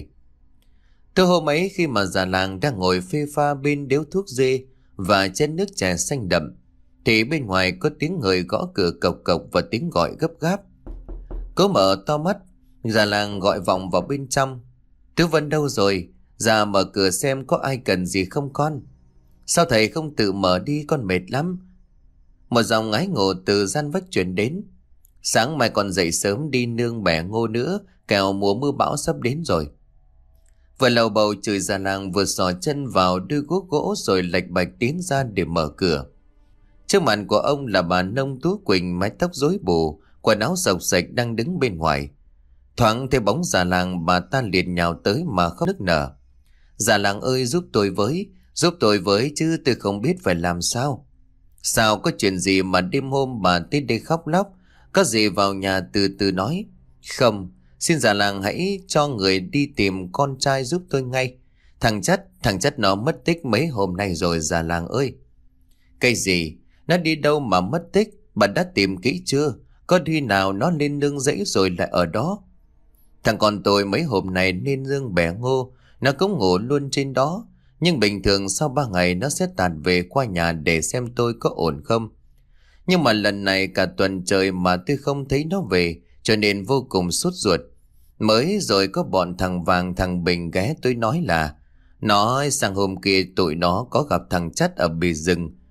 Từ hôm ấy, khi mà già làng đang ngồi phê pha bên điếu thuốc dê và chén nước trà xanh đậm, thì bên ngoài có tiếng người gõ cửa cộc cộc và tiếng gọi gấp gáp. Cố mở to mắt, già làng gọi vọng vào bên trong: Tú Vân đâu rồi? Già mở cửa xem có ai cần gì không con. Sao thầy không tự mở đi, con mệt lắm. Một giọng ngái ngộ từ gian vách truyền đến: Sáng mai còn dậy sớm đi nương bẻ ngô nữa, kẻo mùa mưa bão sắp đến rồi. Vừa lầu bầu chửi, già làng vừa xỏ chân vào đôi guốc gỗ rồi lạch bạch tiến ra để mở cửa. Trước mặt của ông là bà Nông Tú Quỳnh, mái tóc rối bù, quần áo xộc xệch đang đứng bên ngoài. Thoáng thấy bóng già làng, bà ta liền nhào tới mà khóc nức nở: Già làng ơi, giúp tôi với, giúp tôi với chứ tôi không biết phải làm sao. Sao, có chuyện gì mà đêm hôm bà tới đây khóc lóc? Có gì vào nhà từ từ nói. Không, xin già làng hãy cho người đi tìm con trai giúp tôi ngay. Thằng Chất, thằng Chất nó mất tích mấy hôm nay rồi già làng ơi. Cái gì? Nó đi đâu mà mất tích? Bà đã tìm kỹ chưa? Có khi nào nó lên nương rẫy rồi lại ở đó? Thằng con tôi mấy hôm nay lên nương bẻ ngô, nó cũng ngủ luôn trên đó. Nhưng bình thường sau ba ngày nó sẽ tạt về qua nhà để xem tôi có ổn không. Nhưng mà lần này cả tuần trời mà tôi không thấy nó về, cho nên vô cùng sốt ruột. Mới rồi có bọn thằng Vàng thằng Bình ghé tôi nói là nói sang hôm kia tụi nó có gặp thằng Chất ở bì rừng.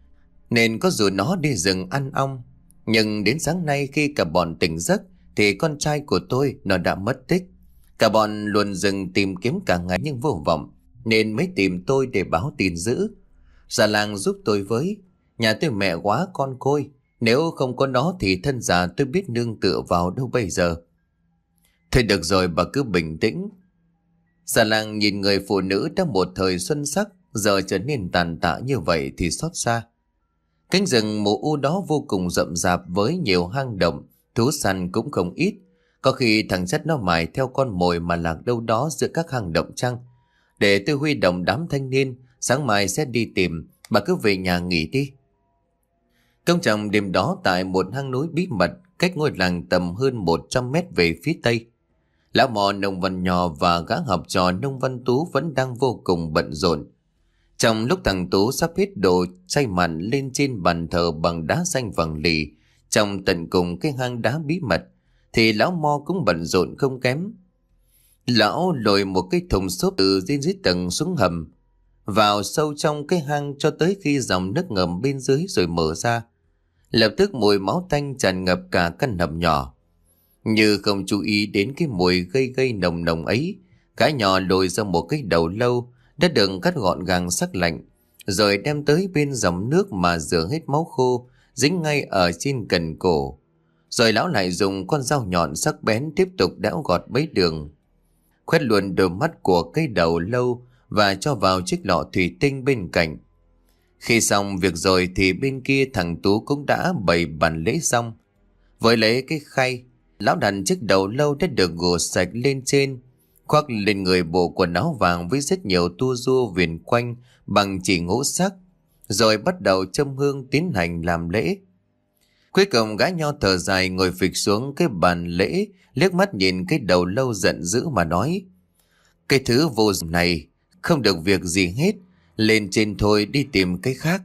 nên có rủ nó đi rừng ăn ong. Nhưng đến sáng nay khi cả bọn tỉnh giấc thì con trai của tôi nó đã mất tích. Cả bọn luồn rừng tìm kiếm cả ngày nhưng vô vọng, nên mới tìm tôi để báo tin dữ. Già làng giúp tôi với. Nhà tôi mẹ quá con côi, nếu không có nó thì thân già tôi biết nương tựa vào đâu bây giờ. Thôi được rồi, bà cứ bình tĩnh. Già làng nhìn người phụ nữ đã một thời xuân sắc giờ trở nên tàn tạ như vậy thì xót xa. Cánh rừng mù u đó vô cùng rậm rạp với nhiều hang động, thú săn cũng không ít. Có khi thằng Chất nó mải theo con mồi mà lạc đâu đó giữa các hang động chăng. Để tôi huy động đám thanh niên, sáng mai sẽ đi tìm, bà cứ về nhà nghỉ đi. Công trọng đêm đó tại một hang núi bí mật cách ngôi làng tầm hơn một trăm mét về phía tây. Lão mò nông văn nhỏ và gã học trò nông văn Tú vẫn đang vô cùng bận rộn. Trong lúc thằng Tú sắp hết đồ chay mặn lên trên bàn thờ bằng đá xanh vàng lì trong tận cùng cái hang đá bí mật, thì lão mo cũng bận rộn không kém. Lão lội một cái thùng xốp từ trên dưới tầng xuống hầm, vào sâu trong cái hang cho tới khi dòng nước ngầm bên dưới rồi mở ra. Lập tức mùi máu tanh tràn ngập cả căn hầm nhỏ. Như không chú ý đến cái mùi gây gây nồng nồng ấy, gã nhỏ lôi ra một cái đầu lâu đã được cắt gọn gàng sắc lạnh, rồi đem tới bên dòng nước mà rửa hết máu khô dính ngay ở trên cần cổ. Rồi lão lại dùng con dao nhọn sắc bén tiếp tục đẽo gọt bấy đường, khoét luôn đôi mắt của cái đầu lâu và cho vào chiếc lọ thủy tinh bên cạnh. Khi xong việc rồi thì bên kia thằng Tú cũng đã bày bàn lễ xong. Với lấy cái khay, lão đặt chiếc đầu lâu đã được gột sạch lên trên, khoác lên người bộ quần áo vàng với rất nhiều tua rua viền quanh bằng chỉ ngũ sắc, rồi bắt đầu châm hương tiến hành làm lễ. Cuối cùng gã nho thở dài ngồi phịch xuống cái bàn lễ, liếc mắt nhìn cái đầu lâu giận dữ mà nói: cái thứ vô dụng này không được việc gì hết, lên trên thôi, đi tìm cái khác.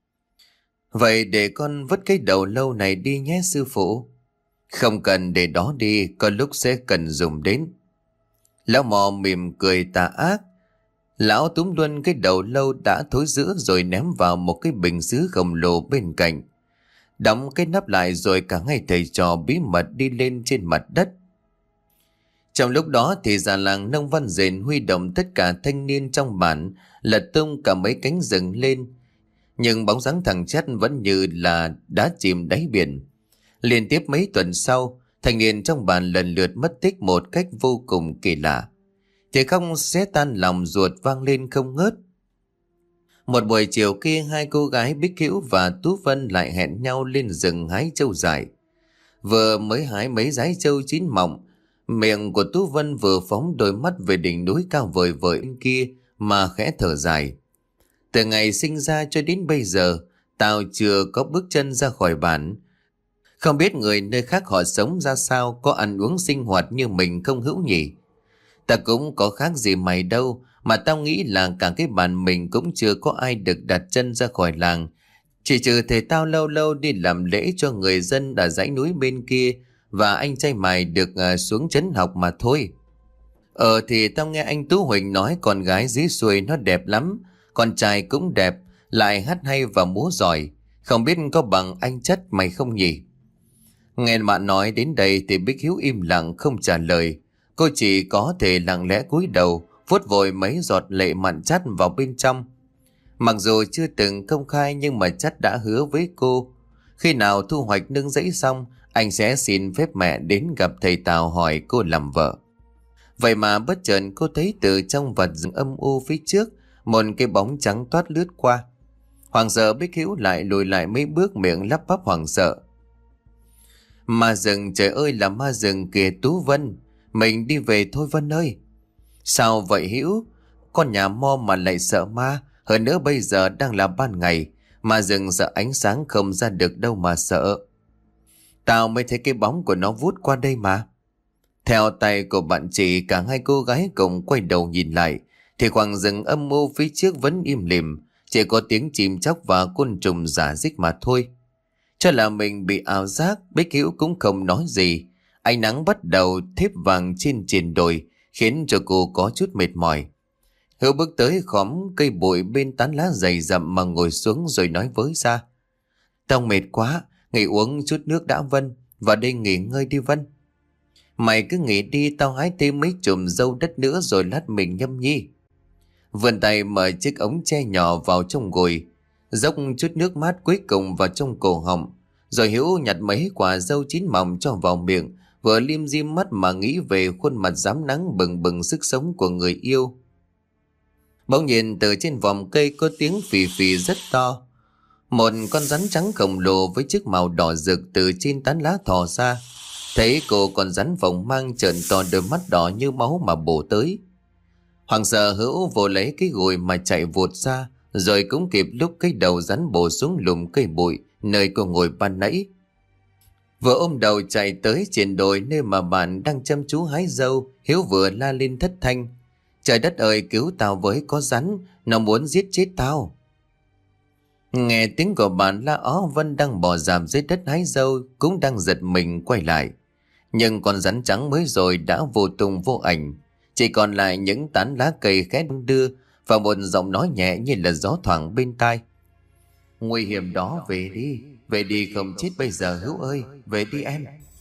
Vậy để con vứt cái đầu lâu này đi nhé sư phụ. Không cần, để đó đi, có lúc sẽ cần dùng đến. Lão mò mỉm cười tà ác. Lão túm luôn cái đầu lâu đã thối rữa rồi ném vào một cái bình sứ khổng lồ bên cạnh, đóng cái nắp lại, rồi cả hai thầy trò bí mật đi lên trên mặt đất. Trong lúc đó thì già làng nông văn Dền huy động tất cả thanh niên trong bản lật tung cả mấy cánh rừng lên, nhưng bóng dáng thằng Chất vẫn như là đá chìm đáy biển. Liên tiếp mấy tuần sau, thanh niên trong bản lần lượt mất tích một cách vô cùng kỳ lạ. Thì không xé tan lòng ruột vang lên không ngớt. Một buổi chiều kia, hai cô gái Bích Hữu và Tú Vân lại hẹn nhau lên rừng hái trâu dại. Vừa mới hái mấy dái trâu chín mọng, miệng của Tú Vân vừa phóng đôi mắt về đỉnh núi cao vời vợi bên kia mà khẽ thở dài. Từ ngày sinh ra cho đến bây giờ, tao chưa có bước chân ra khỏi bản. Không biết người nơi khác họ sống ra sao, có ăn uống sinh hoạt như mình không hữu nhỉ? Ta cũng có khác gì mày đâu, mà tao nghĩ là cả cái bản mình cũng chưa có ai được đặt chân ra khỏi làng. Chỉ trừ thầy tao lâu lâu đi làm lễ cho người dân ở dãy núi bên kia, và anh trai mày được uh, xuống trấn học mà thôi. Ờ thì tao nghe anh Tú Huỳnh nói con gái dưới xuôi nó đẹp lắm, con trai cũng đẹp, lại hát hay và múa giỏi. Không biết có bằng anh Chất mày không nhỉ? Nghe bạn nói đến đây thì Bích Hiếu im lặng không trả lời. Cô chỉ có thể lặng lẽ cúi đầu, vuốt vội mấy giọt lệ mặn chát vào bên trong. Mặc dù chưa từng công khai nhưng mà Chất đã hứa với cô, khi nào thu hoạch nương rẫy xong, anh sẽ xin phép mẹ đến gặp thầy Tào hỏi cô làm vợ. Vậy mà bất chợt cô thấy từ trong vật rừng âm u phía trước, một cái bóng trắng toát lướt qua. Hoàng sợ Bích Hiếu lại lùi lại mấy bước, miệng lắp bắp hoảng sợ. Ma rừng, trời ơi là ma rừng kìa Tú Vân, mình đi về thôi Vân ơi. Sao vậy Hiếu? Con nhà mo mà lại sợ ma, hơn nữa bây giờ đang là ban ngày, ma rừng sợ ánh sáng không ra được đâu mà sợ. Tao mới thấy cái bóng của nó vút qua đây mà. Theo tay của bạn chị, cả hai cô gái cùng quay đầu nhìn lại, thì khoảng rừng âm mưu phía trước vẫn im lìm, chỉ có tiếng chim chóc và côn trùng rả rích mà thôi. Cho là mình bị ảo giác, Bích Hữu cũng không nói gì. Ánh nắng bắt đầu thếp vàng trên triền đồi, khiến cho cô có chút mệt mỏi. Hữu bước tới khóm cây bụi bên tán lá dày rậm mà ngồi xuống rồi nói với ra. Tao mệt quá, nghỉ uống chút nước đã Vân, vào đây nghỉ ngơi đi Vân. Mày cứ nghỉ đi, tao hái thêm mấy chùm dâu đất nữa rồi lát mình nhâm nhi. Vươn tay mở chiếc ống tre nhỏ vào trong gùi, dốc chút nước mát cuối cùng vào trong cổ họng, rồi Hiếu nhặt mấy quả dâu chín mọng cho vào miệng, vừa liêm diêm mắt mà nghĩ về khuôn mặt rám nắng bừng bừng sức sống của người yêu. Bỗng nhiên từ trên vòm cây có tiếng phì phì rất to. Một con rắn trắng khổng lồ với chiếc màu đỏ rực từ trên tán lá thò ra. Thấy cô con rắn phồng mang trợn to đôi mắt đỏ như máu mà bổ tới. Hoàng sợ Hữu vồ lấy cái gùi mà chạy vụt ra, rồi cũng kịp lúc cái đầu rắn bổ xuống lùm cây bụi nơi cô ngồi ban nãy. Vừa ôm đầu chạy tới trên đồi nơi mà bạn đang chăm chú hái dâu, Hiếu vừa la lên thất thanh: trời đất ơi, cứu tao với, có rắn, nó muốn giết chết tao. Nghe tiếng của bạn la ó, Vân đang bò rạp dưới đất hái dâu cũng đang giật mình quay lại. Nhưng con rắn trắng mới rồi đã vô tung vô ảnh, chỉ còn lại những tán lá cây khẽ đung đưa và một giọng nói nhẹ như là gió thoảng bên tai: nguy hiểm đó, về đi, về đi không chết bây giờ Hữu ơi, về đi em.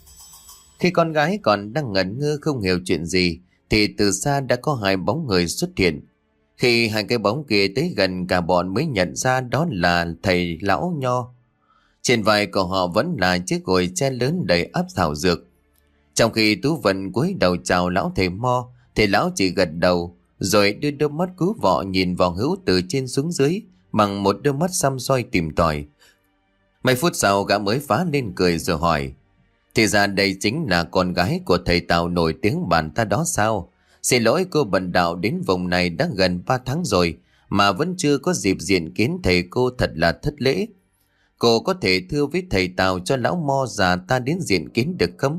Khi con gái còn đang ngẩn ngơ không hiểu chuyện gì thì từ xa đã có hai bóng người xuất hiện. Khi hai cái bóng kia tới gần, cả bọn mới nhận ra đó là thầy lão Nho. Trên vai của họ vẫn là chiếc gùi tre lớn đầy ắp thảo dược. Trong khi Tú Vân cúi đầu chào lão thầy Mo thì lão chỉ gật đầu, rồi đưa đôi mắt cứu vọ nhìn vào Hữu từ trên xuống dưới bằng một đôi mắt xăm soi tìm tòi. Mấy phút sau gã mới phá lên cười rồi hỏi: thì ra đây chính là con gái của thầy Tào nổi tiếng bản ta đó sao? Xin lỗi cô bần đạo đến vùng này đã gần ba tháng rồi mà vẫn chưa có dịp diện kiến thầy cô, thật là thất lễ. Cô có thể thưa với thầy Tào cho lão Mo già ta đến diện kiến được không?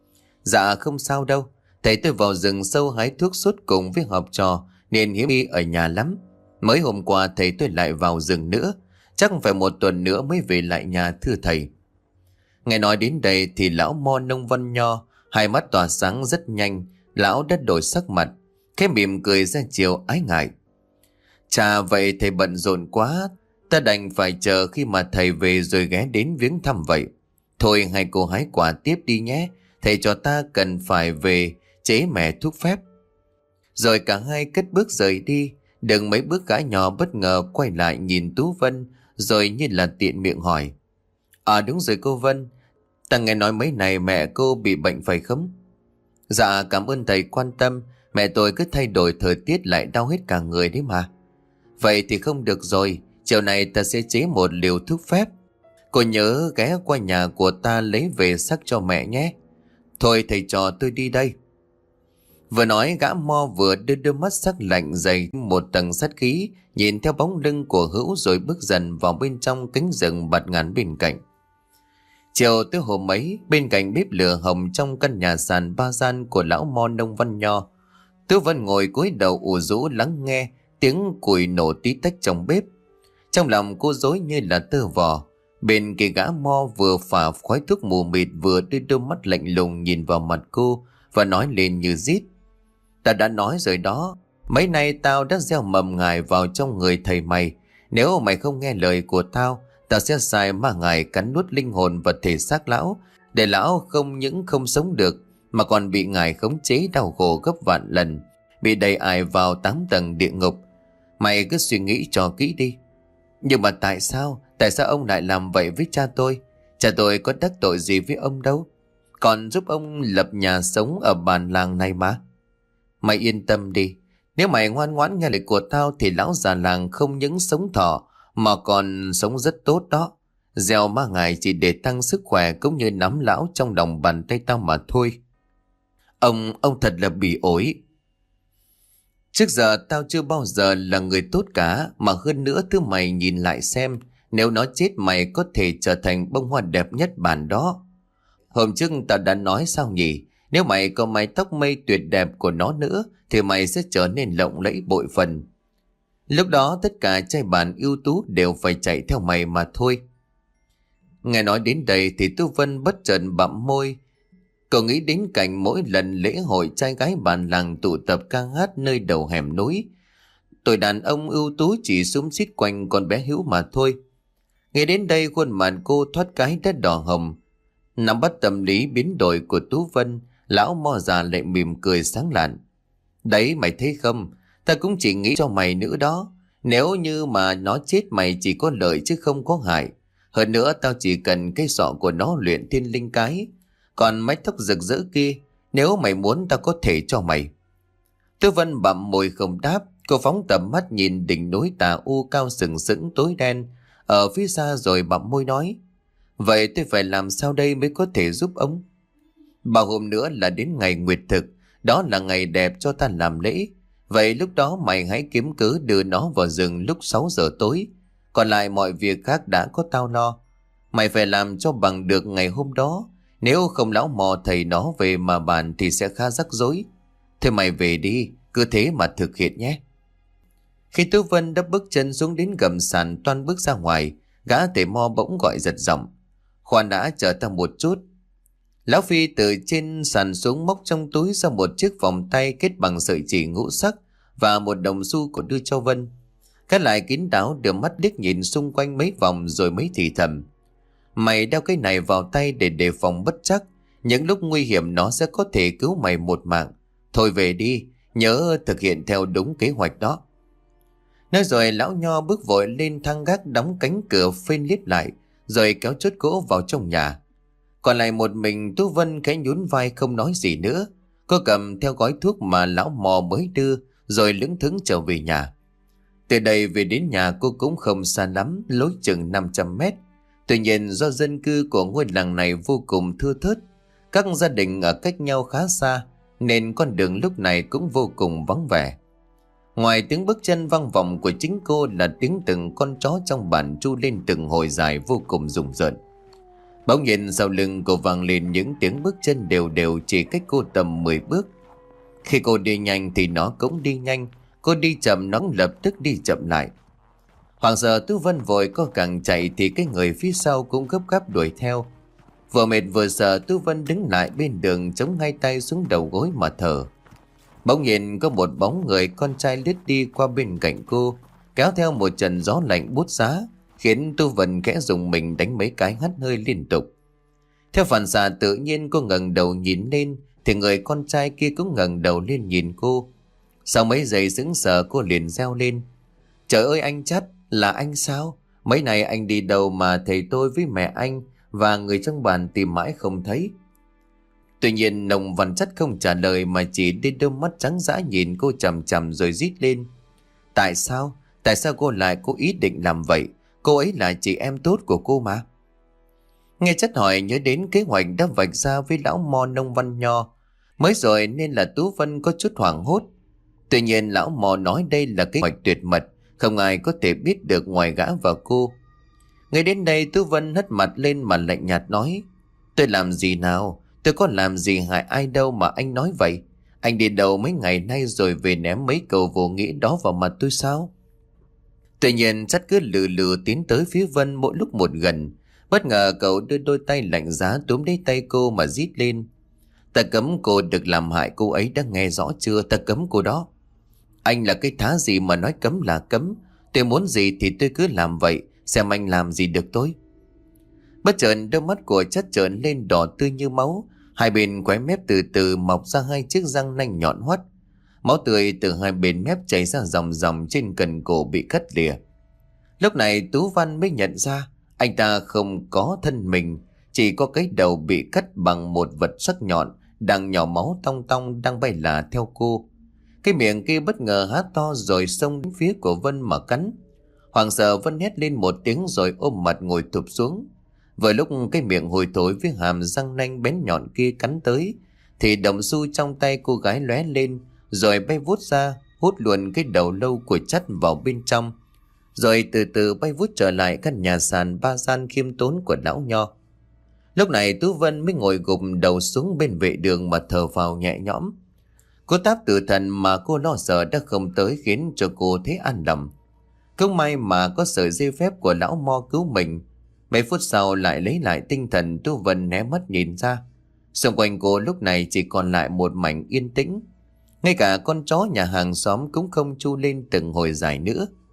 Dạ không sao đâu, thầy tôi vào rừng sâu hái thuốc sốt cùng với học trò nên hiếm khi ở nhà lắm. Mới hôm qua thầy tôi lại vào rừng nữa, chắc phải một tuần nữa mới về lại nhà thưa thầy. Nghe nói đến đây thì lão Mo Nông Văn Nho hai mắt tỏa sáng rất nhanh. Lão đã đổi sắc mặt, khẽ mỉm cười ra chiều ái ngại: chà, vậy thầy bận rộn quá, ta đành phải chờ khi mà thầy về rồi ghé đến viếng thăm vậy. Thôi hai cô hái quả tiếp đi nhé, thầy cho ta cần phải về chế mẻ thuốc phép. Rồi cả hai cất bước rời đi. Đừng mấy bước gã nhỏ bất ngờ quay lại nhìn Tú Vân, rồi như là tiện miệng hỏi: à đúng rồi cô Vân, ta nghe nói mấy này mẹ cô bị bệnh phải không? Dạ cảm ơn thầy quan tâm, mẹ tôi cứ thay đổi thời tiết lại đau hết cả người đấy mà. Vậy thì không được rồi, chiều nay ta sẽ chế một liều thuốc phép. Cô nhớ ghé qua nhà của ta lấy về sắc cho mẹ nhé. Thôi thầy trò tôi đi đây. Vừa nói gã Mo vừa đưa đôi mắt sắc lạnh dày một tầng sát khí nhìn theo bóng lưng của Hữu, rồi bước dần vào bên trong cánh rừng bạt ngàn bên cạnh. Chiều tới hôm ấy, bên cạnh bếp lửa hồng trong căn nhà sàn ba gian của lão Mo Nông Văn Nho, Tú Vân ngồi cúi đầu ủ rũ lắng nghe tiếng củi nổ tí tách trong bếp. Trong lòng cô rối như là tơ vò. Bên kia gã Mo vừa phả khói thuốc mù mịt vừa đưa đôi mắt lạnh lùng nhìn vào mặt cô và nói lên như rít: ta đã nói rồi đó, mấy nay tao đã gieo mầm ngài vào trong người thầy mày. Nếu mày không nghe lời của tao, tao sẽ sai ma ngài cắn nuốt linh hồn và thể xác lão, để lão không những không sống được mà còn bị ngài khống chế đau khổ gấp vạn lần, bị đẩy ải vào tám tầng địa ngục. Mày cứ suy nghĩ cho kỹ đi. Nhưng mà tại sao Tại sao ông lại làm vậy với cha tôi? Cha tôi có đắc tội gì với ông đâu, còn giúp ông lập nhà sống ở bản làng này mà. Mày yên tâm đi, nếu mày ngoan ngoãn nghe lời của tao thì lão già làng không những sống thọ mà còn sống rất tốt đó. Gieo ma ngài chỉ để tăng sức khỏe cũng như nắm lão trong lòng bàn tay tao mà thôi. Ông, ông thật là bị ổi. Trước giờ tao chưa bao giờ là người tốt cả, mà hơn nữa thứ mày nhìn lại xem, nếu nó chết mày có thể trở thành bông hoa đẹp nhất bản đó. Hôm trước tao đã nói sao nhỉ, nếu mày có mái tóc mây tuyệt đẹp của nó nữa thì mày sẽ trở nên lộng lẫy bội phần. Lúc đó tất cả trai bản ưu tú đều phải chạy theo mày mà thôi. Nghe nói đến đây thì Tú Vân bất chợt bặm môi. Cậu nghĩ đến cảnh mỗi lần lễ hội trai gái bản làng tụ tập ca hát nơi đầu hẻm núi, tuổi đàn ông ưu tú chỉ xúm xít quanh con bé Hữu mà thôi. Nghe đến đây khuôn mặt cô thoát cái đã đỏ hồng. Nắm bắt tâm lý biến đổi của Tú Vân, lão mo già lại mỉm cười sáng lạn. Đấy mày thấy không, ta cũng chỉ nghĩ cho mày nữa đó. Nếu như mà nó chết mày chỉ có lợi chứ không có hại. Hơn nữa tao chỉ cần cái sọ của nó luyện thiên linh cái. Còn mái tóc rực rỡ kia, nếu mày muốn tao có thể cho mày. Tú Vân bặm môi không đáp. Cô phóng tầm mắt nhìn đỉnh núi tà u cao sừng sững tối đen ở phía xa rồi bặm môi nói. Vậy tôi phải làm sao đây mới có thể giúp ông? Bao hôm nữa là đến ngày nguyệt thực, đó là ngày đẹp cho ta làm lễ. Vậy lúc đó mày hãy kiếm cớ đưa nó vào rừng lúc sáu giờ tối. Còn lại mọi việc khác đã có tao lo. Mày phải làm cho bằng được ngày hôm đó. Nếu không lão mò thầy nó về mà bàn thì sẽ khá rắc rối. Thế mày về đi, cứ thế mà thực hiện nhé. Khi Tú Vân đã bước chân xuống đến gầm sàn toan bước ra ngoài, gã tể mo bỗng gọi giật giọng. Khoan đã, chờ ta một chút. Lão Phi từ trên sàn xuống móc trong túi ra một chiếc vòng tay kết bằng sợi chỉ ngũ sắc và một đồng xu của đưa cho Vân. Cái lại kín đáo đưa mắt liếc nhìn xung quanh mấy vòng rồi mới thì thầm. Mày đeo cái này vào tay để đề phòng bất trắc. Những lúc nguy hiểm nó sẽ có thể cứu mày một mạng. Thôi về đi, nhớ thực hiện theo đúng kế hoạch đó. Nói rồi lão nho bước vội lên thang gác đóng cánh cửa phên liếp lại, rồi kéo chốt gỗ vào trong nhà. Còn lại một mình Tú Vân khẽ nhún vai không nói gì nữa. Cô cầm theo gói thuốc mà lão mò mới đưa, rồi lững thững trở về nhà. Từ đây về đến nhà cô cũng không xa lắm, lối chừng năm trăm mét. Tuy nhiên do dân cư của ngôi làng này vô cùng thưa thớt, các gia đình ở cách nhau khá xa, nên con đường lúc này cũng vô cùng vắng vẻ. Ngoài tiếng bước chân vang vọng của chính cô là tiếng từng con chó trong bản tru lên từng hồi dài vô cùng rùng rợn. Bỗng nhiên sau lưng cô vang lên những tiếng bước chân đều đều chỉ cách cô tầm mười bước. Khi cô đi nhanh thì nó cũng đi nhanh, cô đi chậm nó lập tức đi chậm lại. Hoàng sợ Tú Vân vội co càng chạy thì cái người phía sau cũng gấp gáp đuổi theo. Vừa mệt vừa sợ Tú Vân đứng lại bên đường chống hai tay xuống đầu gối mà thở. Bỗng nhiên có một bóng người con trai lướt đi qua bên cạnh cô, kéo theo một trận gió lạnh buốt giá, khiến Tú Vân khẽ dùng mình đánh mấy cái hắt hơi liên tục. Theo phản xạ tự nhiên cô ngẩng đầu nhìn lên, thì người con trai kia cũng ngẩng đầu lên nhìn cô. Sau mấy giây sững sờ cô liền reo lên. Trời ơi anh Chắt, là anh sao? Mấy này anh đi đâu mà thầy tôi với mẹ anh và người trong bàn tìm mãi không thấy? Tuy nhiên nồng Văn Chắt không trả lời mà chỉ đi đôi mắt trắng dã nhìn cô chằm chằm rồi rít lên. Tại sao? Tại sao cô lại có ý định làm vậy? Cô ấy là chị em tốt của cô mà. Nghe Chắt hỏi nhớ đến kế hoạch đã vạch ra với lão mo nông Văn Nho mới rồi nên là Tú Vân có chút hoảng hốt. Tuy nhiên lão mò nói đây là kế hoạch tuyệt mật, không ai có thể biết được ngoài gã và cô. Ngay đến đây Tú Vân hất mặt lên mà lạnh nhạt nói. Tôi làm gì nào? Tôi có làm gì hại ai đâu mà anh nói vậy? Anh đi đâu mấy ngày nay rồi về ném mấy câu vô nghĩa đó vào mặt tôi sao? Tuy nhiên Chắt cứ lừ lừ tiến tới phía Vân mỗi lúc một gần. Bất ngờ cậu đưa đôi tay lạnh giá túm lấy tay cô mà rít lên. Ta cấm cô được làm hại cô ấy, đã nghe rõ chưa? Ta cấm cô đó. Anh là cái thá gì mà nói cấm là cấm? Tôi muốn gì thì tôi cứ làm vậy, xem anh làm gì được tôi. Bất chợt đôi mắt của Chắt trợn lên đỏ tươi như máu, hai bên khóe mép từ từ mọc ra hai chiếc răng nanh nhọn hoắt. Máu tươi từ hai bên mép chảy ra dòng dòng trên cần cổ bị cắt lìa. Lúc này Tú Văn mới nhận ra anh ta không có thân mình, chỉ có cái đầu bị cắt bằng một vật sắc nhọn đang nhỏ máu tong tong đang bay lả theo cô. Cái miệng kia bất ngờ há to rồi xông đến phía của Vân mà cắn. Hoàng sợ Vân hét lên một tiếng rồi ôm mặt ngồi thụp xuống. Vừa lúc cái miệng hồi thối với hàm răng nanh bén nhọn kia cắn tới thì đồng xu trong tay cô gái lóe lên rồi bay vút ra, hút luôn cái đầu lâu của Chắt vào bên trong, rồi từ từ bay vút trở lại căn nhà sàn ba gian khiêm tốn của lão Nho. Lúc này Tú Vân mới ngồi gục đầu xuống bên vệ đường mà thở phào nhẹ nhõm. Cô táp tử thần mà cô lo sợ đã không tới khiến cho cô thấy an lòng. Không may mà có sợi dây phép của lão Mo cứu mình. Mấy phút sau lại lấy lại tinh thần, Tú Vân né mắt nhìn ra. Xung quanh cô lúc này chỉ còn lại một mảnh yên tĩnh. Ngay cả con chó nhà hàng xóm cũng không chu lên từng hồi dài nữa.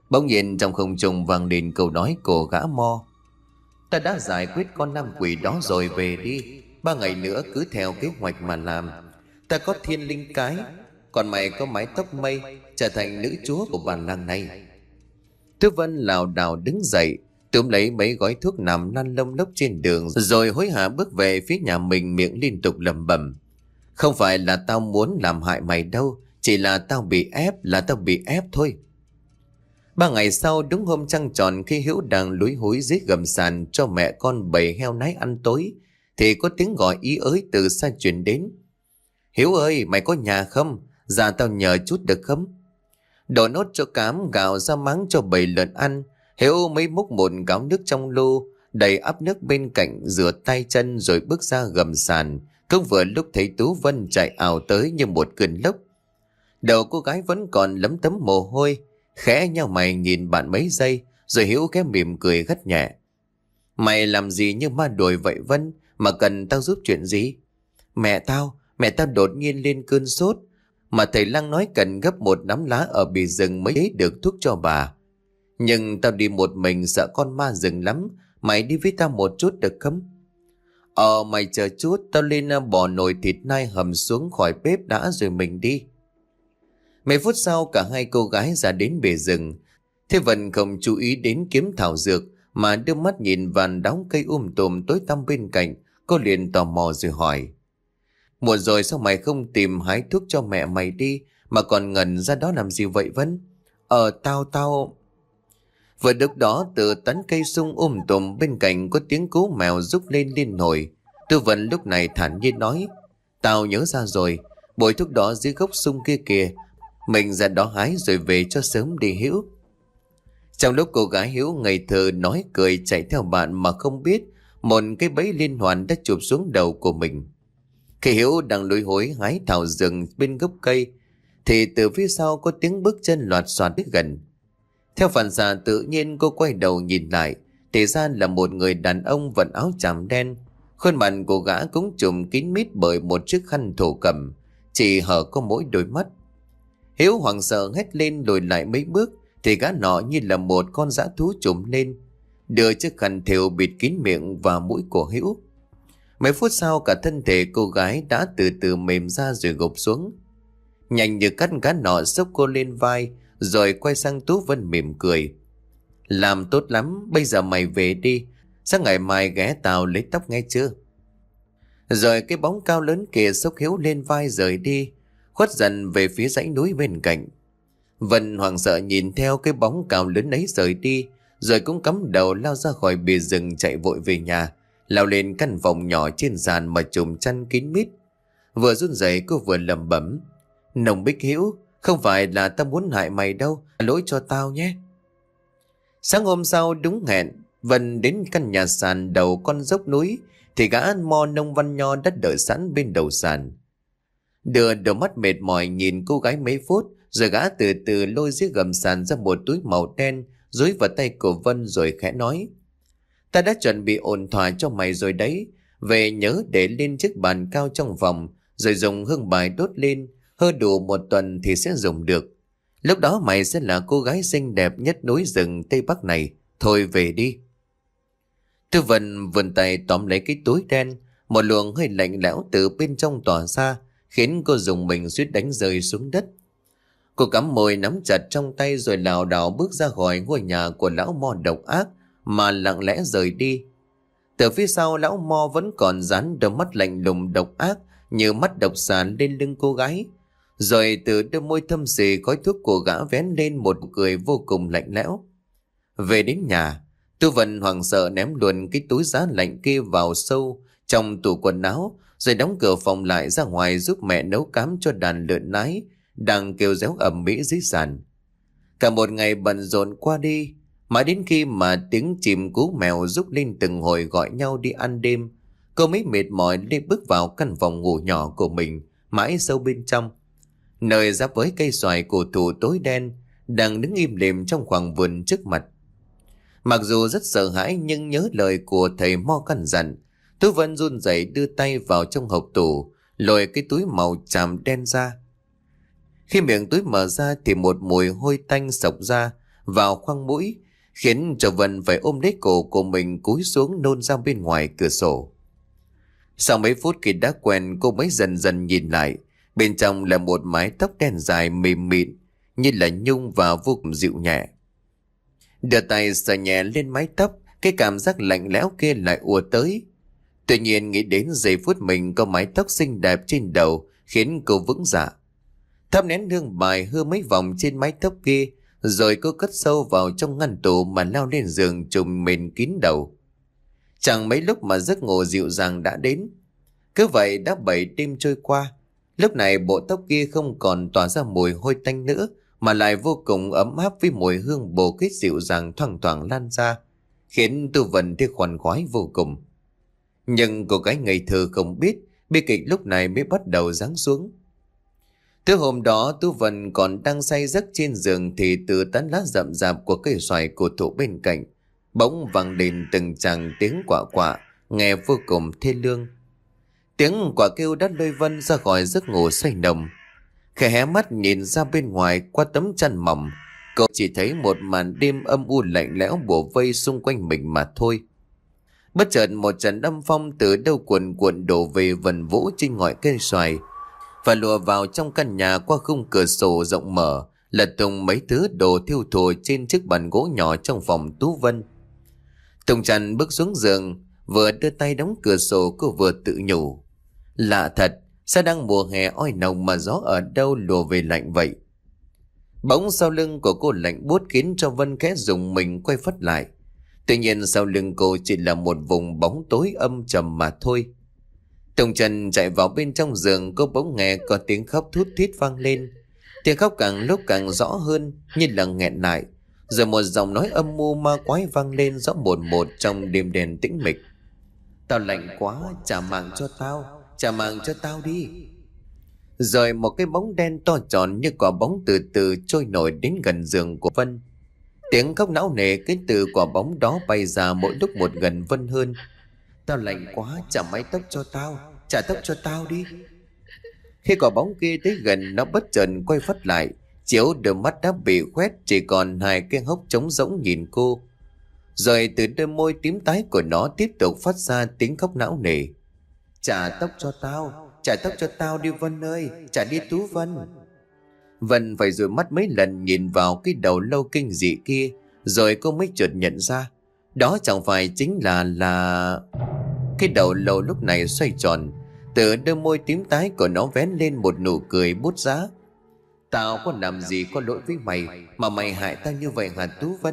Bỗng nhiên trong không trung vang lên câu nói của gã Mo: "Ta đã giải quyết con nam quỷ đó rồi, về đi. Ba ngày nữa cứ theo kế hoạch mà làm. Ta có thiên linh cái, còn mày có mái tóc mây, trở thành nữ chúa của bản làng này." Tư Vân lảo đảo đứng dậy, túm lấy mấy gói thuốc nằm lăn lông lốc trên đường, rồi hối hả bước về phía nhà mình, miệng liên tục lẩm bẩm: "Không phải là tao muốn làm hại mày đâu, chỉ là tao bị ép, là tao bị ép thôi." Ba ngày sau, đúng hôm trăng tròn, khi Hiếu đang lúi húi dưới gầm sàn cho mẹ con bầy heo nái ăn tối, thì có tiếng gọi ý ới từ xa truyền đến: "Hiếu ơi, mày có nhà không? Dạ tao nhờ chút được không?" Đổ nốt cho cám gạo ra máng cho bầy lợn ăn, Hiếu mới múc một gáo nước trong lu, đầy ắp nước bên cạnh, rửa tay chân rồi bước ra gầm sàn. Cũng vừa lúc thấy Tú Vân chạy ào tới như một cơn lốc. Đầu cô gái vẫn còn lấm tấm mồ hôi, khẽ nhao mày nhìn bạn mấy giây, rồi Hiếu khẽ mỉm cười gắt nhẹ: "Mày làm gì như ma đuổi vậy Vân, mà cần tao giúp chuyện gì?" Mẹ tao, mẹ tao đột nhiên lên cơn sốt, mà thầy Lăng nói cần gấp một nắm lá ở bì rừng mới lấy được thuốc cho bà. Nhưng tao đi một mình sợ con ma rừng lắm, mày đi với tao một chút được không?" "Ờ mày chờ chút, tao lên à, bỏ nồi thịt nai hầm xuống khỏi bếp đã rồi mình đi." Mấy phút sau cả hai cô gái ra đến bể rừng. Thế Vân không chú ý đến kiếm thảo dược, mà đưa mắt nhìn vàn đóng cây um tùm tối tăm bên cạnh. Cô liền tò mò rồi hỏi: "Muộn rồi sao mày không tìm hái thuốc cho mẹ mày đi, mà còn ngẩn ra đó làm gì vậy Vân?" Ờ tao tao Vừa lúc đó từ tán cây sung um tùm bên cạnh có tiếng cú mèo rúc lên liên hồi. Tư Vân lúc này thản nhiên nói: "Tao nhớ ra rồi, bội thuốc đó dưới gốc sung kia kìa. Mình ra đó hái rồi về cho sớm đi Hiếu." Trong lúc cô gái Hiếu ngây thơ nói cười chạy theo bạn, mà không biết một cái bẫy liên hoàn đã chụp xuống đầu của mình. Khi Hiếu đang lúi húi hái thảo rừng bên gốc cây, thì từ phía sau có tiếng bước chân loạt soạt đến gần. Theo phản xạ tự nhiên, cô quay đầu nhìn lại, thì ra là một người đàn ông vận áo tràm đen. Khuôn mặt của gã cũng trùm kín mít bởi một chiếc khăn thổ cẩm, chỉ hở có mỗi đôi mắt. Hiếu hoảng sợ hét lên, lùi lại mấy bước, thì gã nọ như là một con dã thú trùm lên, đưa chiếc khăn thêu bịt kín miệng và mũi của Hiếu. Mấy phút sau cả thân thể cô gái đã từ từ mềm ra rồi gục xuống. Nhanh như cắt, gã nọ xốc cô lên vai, rồi quay sang Tú Vân mỉm cười: "Làm tốt lắm, bây giờ mày về đi, sáng ngày mai ghé tao lấy tóc nghe chưa?" Rồi cái bóng cao lớn kia xốc Hiếu lên vai rời đi, khuất dần về phía dãy núi bên cạnh. Vân hoảng sợ nhìn theo cái bóng cao lớn ấy rời đi, rồi cũng cắm đầu lao ra khỏi bìa rừng chạy vội về nhà, lao lên căn phòng nhỏ trên sàn mà trùm chăn kín mít. Vừa run rẩy cô vừa lẩm bẩm: "Nồng Bích Hiếu, không phải là tao muốn hại mày đâu, lỗi cho tao nhé." Sáng hôm sau đúng hẹn, Vân đến căn nhà sàn đầu con dốc núi, thì gã ăn mo Nông Văn Nho đã đợi sẵn bên đầu sàn. Đưa đôi mắt mệt mỏi nhìn cô gái mấy phút, rồi gã từ từ lôi dưới gầm sàn ra một túi màu đen dúi vào tay của Vân, rồi khẽ nói: "Ta đã chuẩn bị ổn thỏa cho mày rồi đấy. Về nhớ để lên chiếc bàn cao trong phòng, rồi dùng hương bài đốt lên, hơ đủ một tuần thì sẽ dùng được. Lúc đó mày sẽ là cô gái xinh đẹp nhất núi rừng Tây Bắc này. Thôi về đi." Tư Vân vươn tay tóm lấy cái túi đen, một luồng hơi lạnh lẽo từ bên trong tỏa ra, khiến cô dùng mình suýt đánh rơi xuống đất. Cô cắm môi nắm chặt trong tay, rồi lảo đảo bước ra khỏi ngôi nhà của lão Mo độc ác mà lặng lẽ rời đi. Từ phía sau, lão Mo vẫn còn dán đôi mắt lạnh lùng độc ác như mắt độc xà lên lưng cô gái, rồi từ đôi môi thâm xì khói thuốc của gã vén lên một cười vô cùng lạnh lẽo. Về đến nhà, Tư Vân hoảng sợ ném luôn cái túi giá lạnh kia vào sâu trong tủ quần áo, rồi đóng cửa phòng lại, ra ngoài giúp mẹ nấu cám cho đàn lợn nái đang kêu réo ầm ĩ dưới sàn. Cả một ngày bận rộn qua đi, mãi đến khi mà tiếng chim cú mèo rúc lên từng hồi gọi nhau đi ăn đêm, cô mới mệt mỏi đi bước vào căn phòng ngủ nhỏ của mình mãi sâu bên trong, nơi giáp với cây xoài cổ thụ tối đen đang đứng im lìm trong khoảng vườn trước mặt. Mặc dù rất sợ hãi, nhưng nhớ lời của thầy Mo căn dặn, Tú Vân run rẩy đưa tay vào trong hộc tủ, lôi cái túi màu tràm đen ra. Khi miệng túi mở ra thì một mùi hôi tanh xộc ra, vào khoang mũi, khiến cho Vân phải ôm lấy cổ của mình cúi xuống nôn ra bên ngoài cửa sổ. Sau mấy phút khi đã quen, cô mới dần dần nhìn lại. Bên trong là một mái tóc đen dài mềm mịn như là nhung và vô cùng dịu nhẹ. Đưa tay sờ nhẹ lên mái tóc, cái cảm giác lạnh lẽo kia lại ùa tới. Tuy nhiên nghĩ đến giây phút mình có mái tóc xinh đẹp trên đầu khiến cô vững dạ. Thắp nén hương bài hương mấy vòng trên mái tóc kia, rồi cô cất sâu vào trong ngăn tủ mà leo lên giường trùm mền kín đầu. Chẳng mấy lúc mà giấc ngủ dịu dàng đã đến. Cứ vậy đã bảy đêm trôi qua. Lúc này bộ tóc kia không còn tỏa ra mùi hôi tanh nữa, mà lại vô cùng ấm áp với mùi hương bồ kết dịu dàng thoang thoảng lan ra, khiến Tu Vân thấy khoan khoái vô cùng. Nhưng cô gái ngây thơ không biết, bi kịch lúc này mới bắt đầu giáng xuống. Từ hôm đó Tu Vân còn đang say giấc trên giường thì từ tán lá rậm rạp của cây xoài cổ thụ bên cạnh bỗng vang lên từng tràng tiếng quạ quạ, nghe vô cùng thê lương. Tiếng quạ kêu đã lôi Vân ra khỏi giấc ngủ say nồng. Khẽ hé mắt nhìn ra bên ngoài qua tấm chăn mỏng, cậu chỉ thấy một màn đêm âm u lạnh lẽo bủa vây xung quanh mình mà thôi. Bất chợt một trận âm phong từ đâu cuồn cuộn đổ về vần vũ trên ngọn cây xoài và lùa vào trong căn nhà qua khung cửa sổ rộng mở, lật tung mấy thứ đồ thiêu thùa trên chiếc bàn gỗ nhỏ trong phòng Tú Vân. Tùng Trần bước xuống giường, vừa đưa tay đóng cửa sổ, cô vừa tự nhủ: lạ thật, sao đang mùa hè oi nồng mà gió ở đâu lùa về lạnh vậy? Bỗng sau lưng của cô lạnh buốt khiến cho Vân khẽ rùng mình quay phắt lại. Tuy nhiên sau lưng cô chỉ là một vùng bóng tối âm trầm mà thôi. Tùng Trần chạy vào bên trong giường, cô bỗng nghe có tiếng khóc thút thít vang lên. Tiếng khóc càng lúc càng rõ hơn, như là nghẹn lại. Rồi một giọng nói âm mưu ma quái vang lên rõ một một trong đêm đen tĩnh mịch: tao lạnh quá, trả mạng cho tao, trả mạng cho tao đi. Rồi một cái bóng đen to tròn như quả bóng từ từ trôi nổi đến gần giường của Vân. Tiếng khóc não nề cái từ quả bóng đó bay ra mỗi lúc một gần Vân hơn. Tao lạnh quá, trả mái tóc cho tao, trả tóc cho tao đi. Khi quả bóng kia tới gần, nó bất chợt quay phắt lại, chiếu đôi mắt đã bị khoét, chỉ còn hai cái hốc trống rỗng nhìn cô. Rồi từ đôi môi tím tái của nó tiếp tục phát ra tiếng khóc não nề: trả tóc cho tao, trả tóc cho tao đi Vân ơi, trả đi Tú Vân. Vân phải dụi mắt mấy lần nhìn vào cái đầu lâu kinh dị kia, rồi cô mới chợt nhận ra đó chẳng phải chính là là cái đầu lâu lúc này xoay tròn, từ đôi môi tím tái của nó vén lên một nụ cười bút giá. Tao có làm gì có lỗi với mày mà mày hại tao như vậy hả Tú Vân?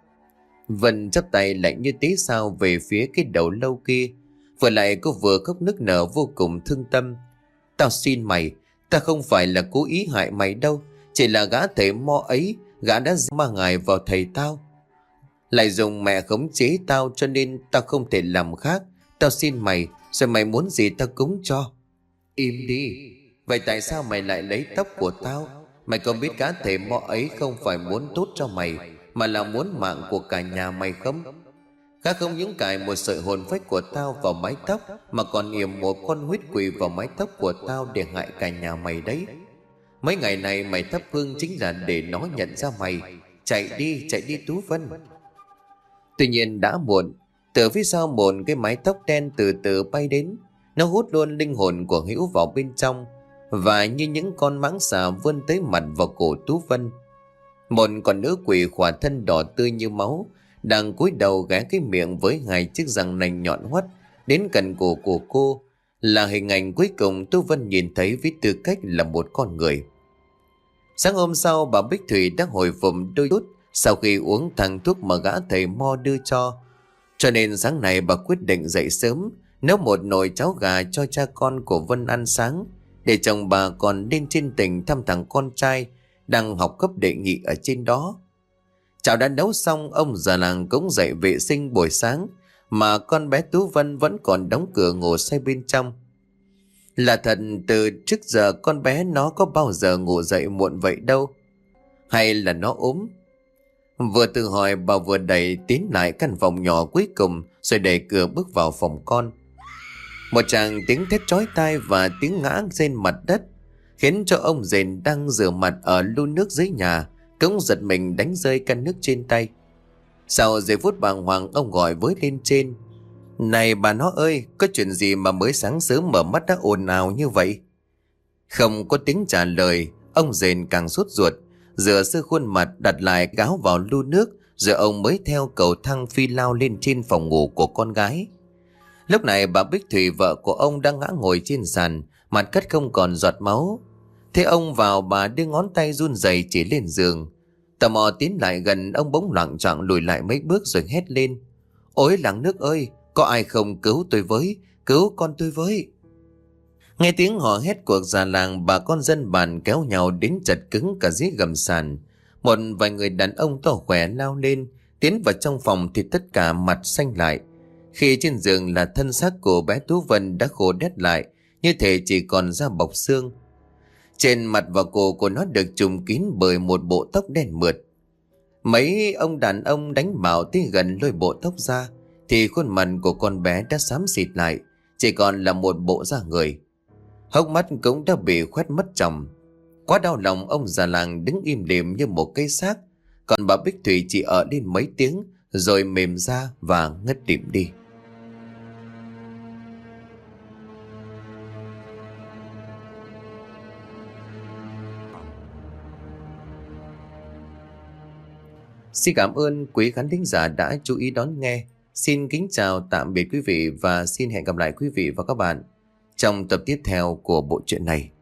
Vân chắp tay lạnh như tí sao về phía cái đầu lâu kia. Vừa lại cô vừa khóc nức nở vô cùng thương tâm. Tao xin mày, ta không phải là cố ý hại mày đâu, chỉ là gã thầy mo ấy, gã đã ma ngài vào thầy tao, lại dùng mẹ khống chế tao, cho nên tao không thể làm khác. Tao xin mày, rồi mày muốn gì tao cúng cho. Im đi. Vậy tại sao mày lại lấy tóc của tao? Mày có biết gã thầy mo ấy không phải muốn tốt cho mày, mà là muốn mạng của cả nhà mày không? Gã không những cài một sợi hồn phách của tao vào mái tóc, mà còn yểm một con huyết quỷ vào mái tóc của tao để hại cả nhà mày đấy. Mấy ngày này mày thắp hương chính là để nó nhận ra mày. Chạy đi, chạy đi Tú Vân. Tuy nhiên đã muộn. Từ phía sau một cái mái tóc đen từ từ bay đến, nó hút luôn linh hồn của Hữu vào bên trong, và như những con mãng xà vươn tới mặt vào cổ Tú Vân. Một con nữ quỷ khỏa thân đỏ tươi như máu đang cúi đầu ghé cái miệng với hai chiếc răng nanh nhọn hoắt đến gần cổ của cô, là hình ảnh cuối cùng Tú Vân nhìn thấy với tư cách là một con người. Sáng hôm sau, bà Bích Thủy đã hồi phục đôi chút sau khi uống thang thuốc mà gã thầy mo đưa cho. Cho nên sáng nay bà quyết định dậy sớm, nấu một nồi cháo gà cho cha con của Vân ăn sáng, để chồng bà còn lên trên tỉnh thăm thằng con trai đang học cấp đệ nhị ở trên đó. Cháo đã nấu xong, ông già làng cũng dậy vệ sinh buổi sáng, mà con bé Tú Vân vẫn còn đóng cửa ngủ say bên trong. Là thật, từ trước giờ con bé nó có bao giờ ngủ dậy muộn vậy đâu. Hay là nó ốm? Vừa tự hỏi, bà vừa đẩy tiến lại căn phòng nhỏ cuối cùng, rồi đẩy cửa bước vào phòng con. Một tràng tiếng thét chói tai và tiếng ngã trên mặt đất khiến cho ông Dền đang rửa mặt ở lu nước dưới nhà cũng giật mình đánh rơi căn nước trên tay. Sau giây phút bàng hoàng, ông gọi với lên trên: "Này bà nó ơi, có chuyện gì mà mới sáng sớm mở mắt đã ồn ào như vậy?" Không có tiếng trả lời, ông rền càng sốt ruột, rửa sơ khuôn mặt, đặt lại gáo vào lu nước, rồi ông mới theo cầu thang phi lao lên trên phòng ngủ của con gái. Lúc này bà Bích Thủy, vợ của ông, đang ngã ngồi trên sàn, mặt cắt không còn giọt máu. Thế ông vào, bà đưa ngón tay run rẩy chỉ lên giường. Tò mò tiến lại gần, ông bỗng loạng choạng lùi lại mấy bước rồi hét lên: "Ôi làng nước ơi, có ai không cứu tôi với, cứu con tôi với!" Nghe tiếng hò hét của già làng, bà con dân bản kéo nhau đến chặt cứng cả dưới gầm sàn. Một vài người đàn ông to khỏe lao lên, tiến vào trong phòng thì tất cả mặt xanh lại. Khi trên giường là thân xác của bé Tú Vân đã khô đét lại, như thể chỉ còn da bọc xương. Trên mặt và cổ của nó được trùm kín bởi một bộ tóc đen mượt. Mấy ông đàn ông đánh bảo tới gần lôi bộ tóc ra, thì khuôn mặt của con bé đã xám xịt lại, chỉ còn là một bộ da người. Hốc mắt cũng đã bị khoét mất tròng. Quá đau lòng, ông già làng đứng im lìm như một cây xác. Còn bà Bích Thủy chỉ ở lên mấy tiếng rồi mềm ra và ngất lịm đi. Xin cảm ơn quý khán thính giả đã chú ý đón nghe. Xin kính chào tạm biệt quý vị và xin hẹn gặp lại quý vị và các bạn trong tập tiếp theo của bộ truyện này.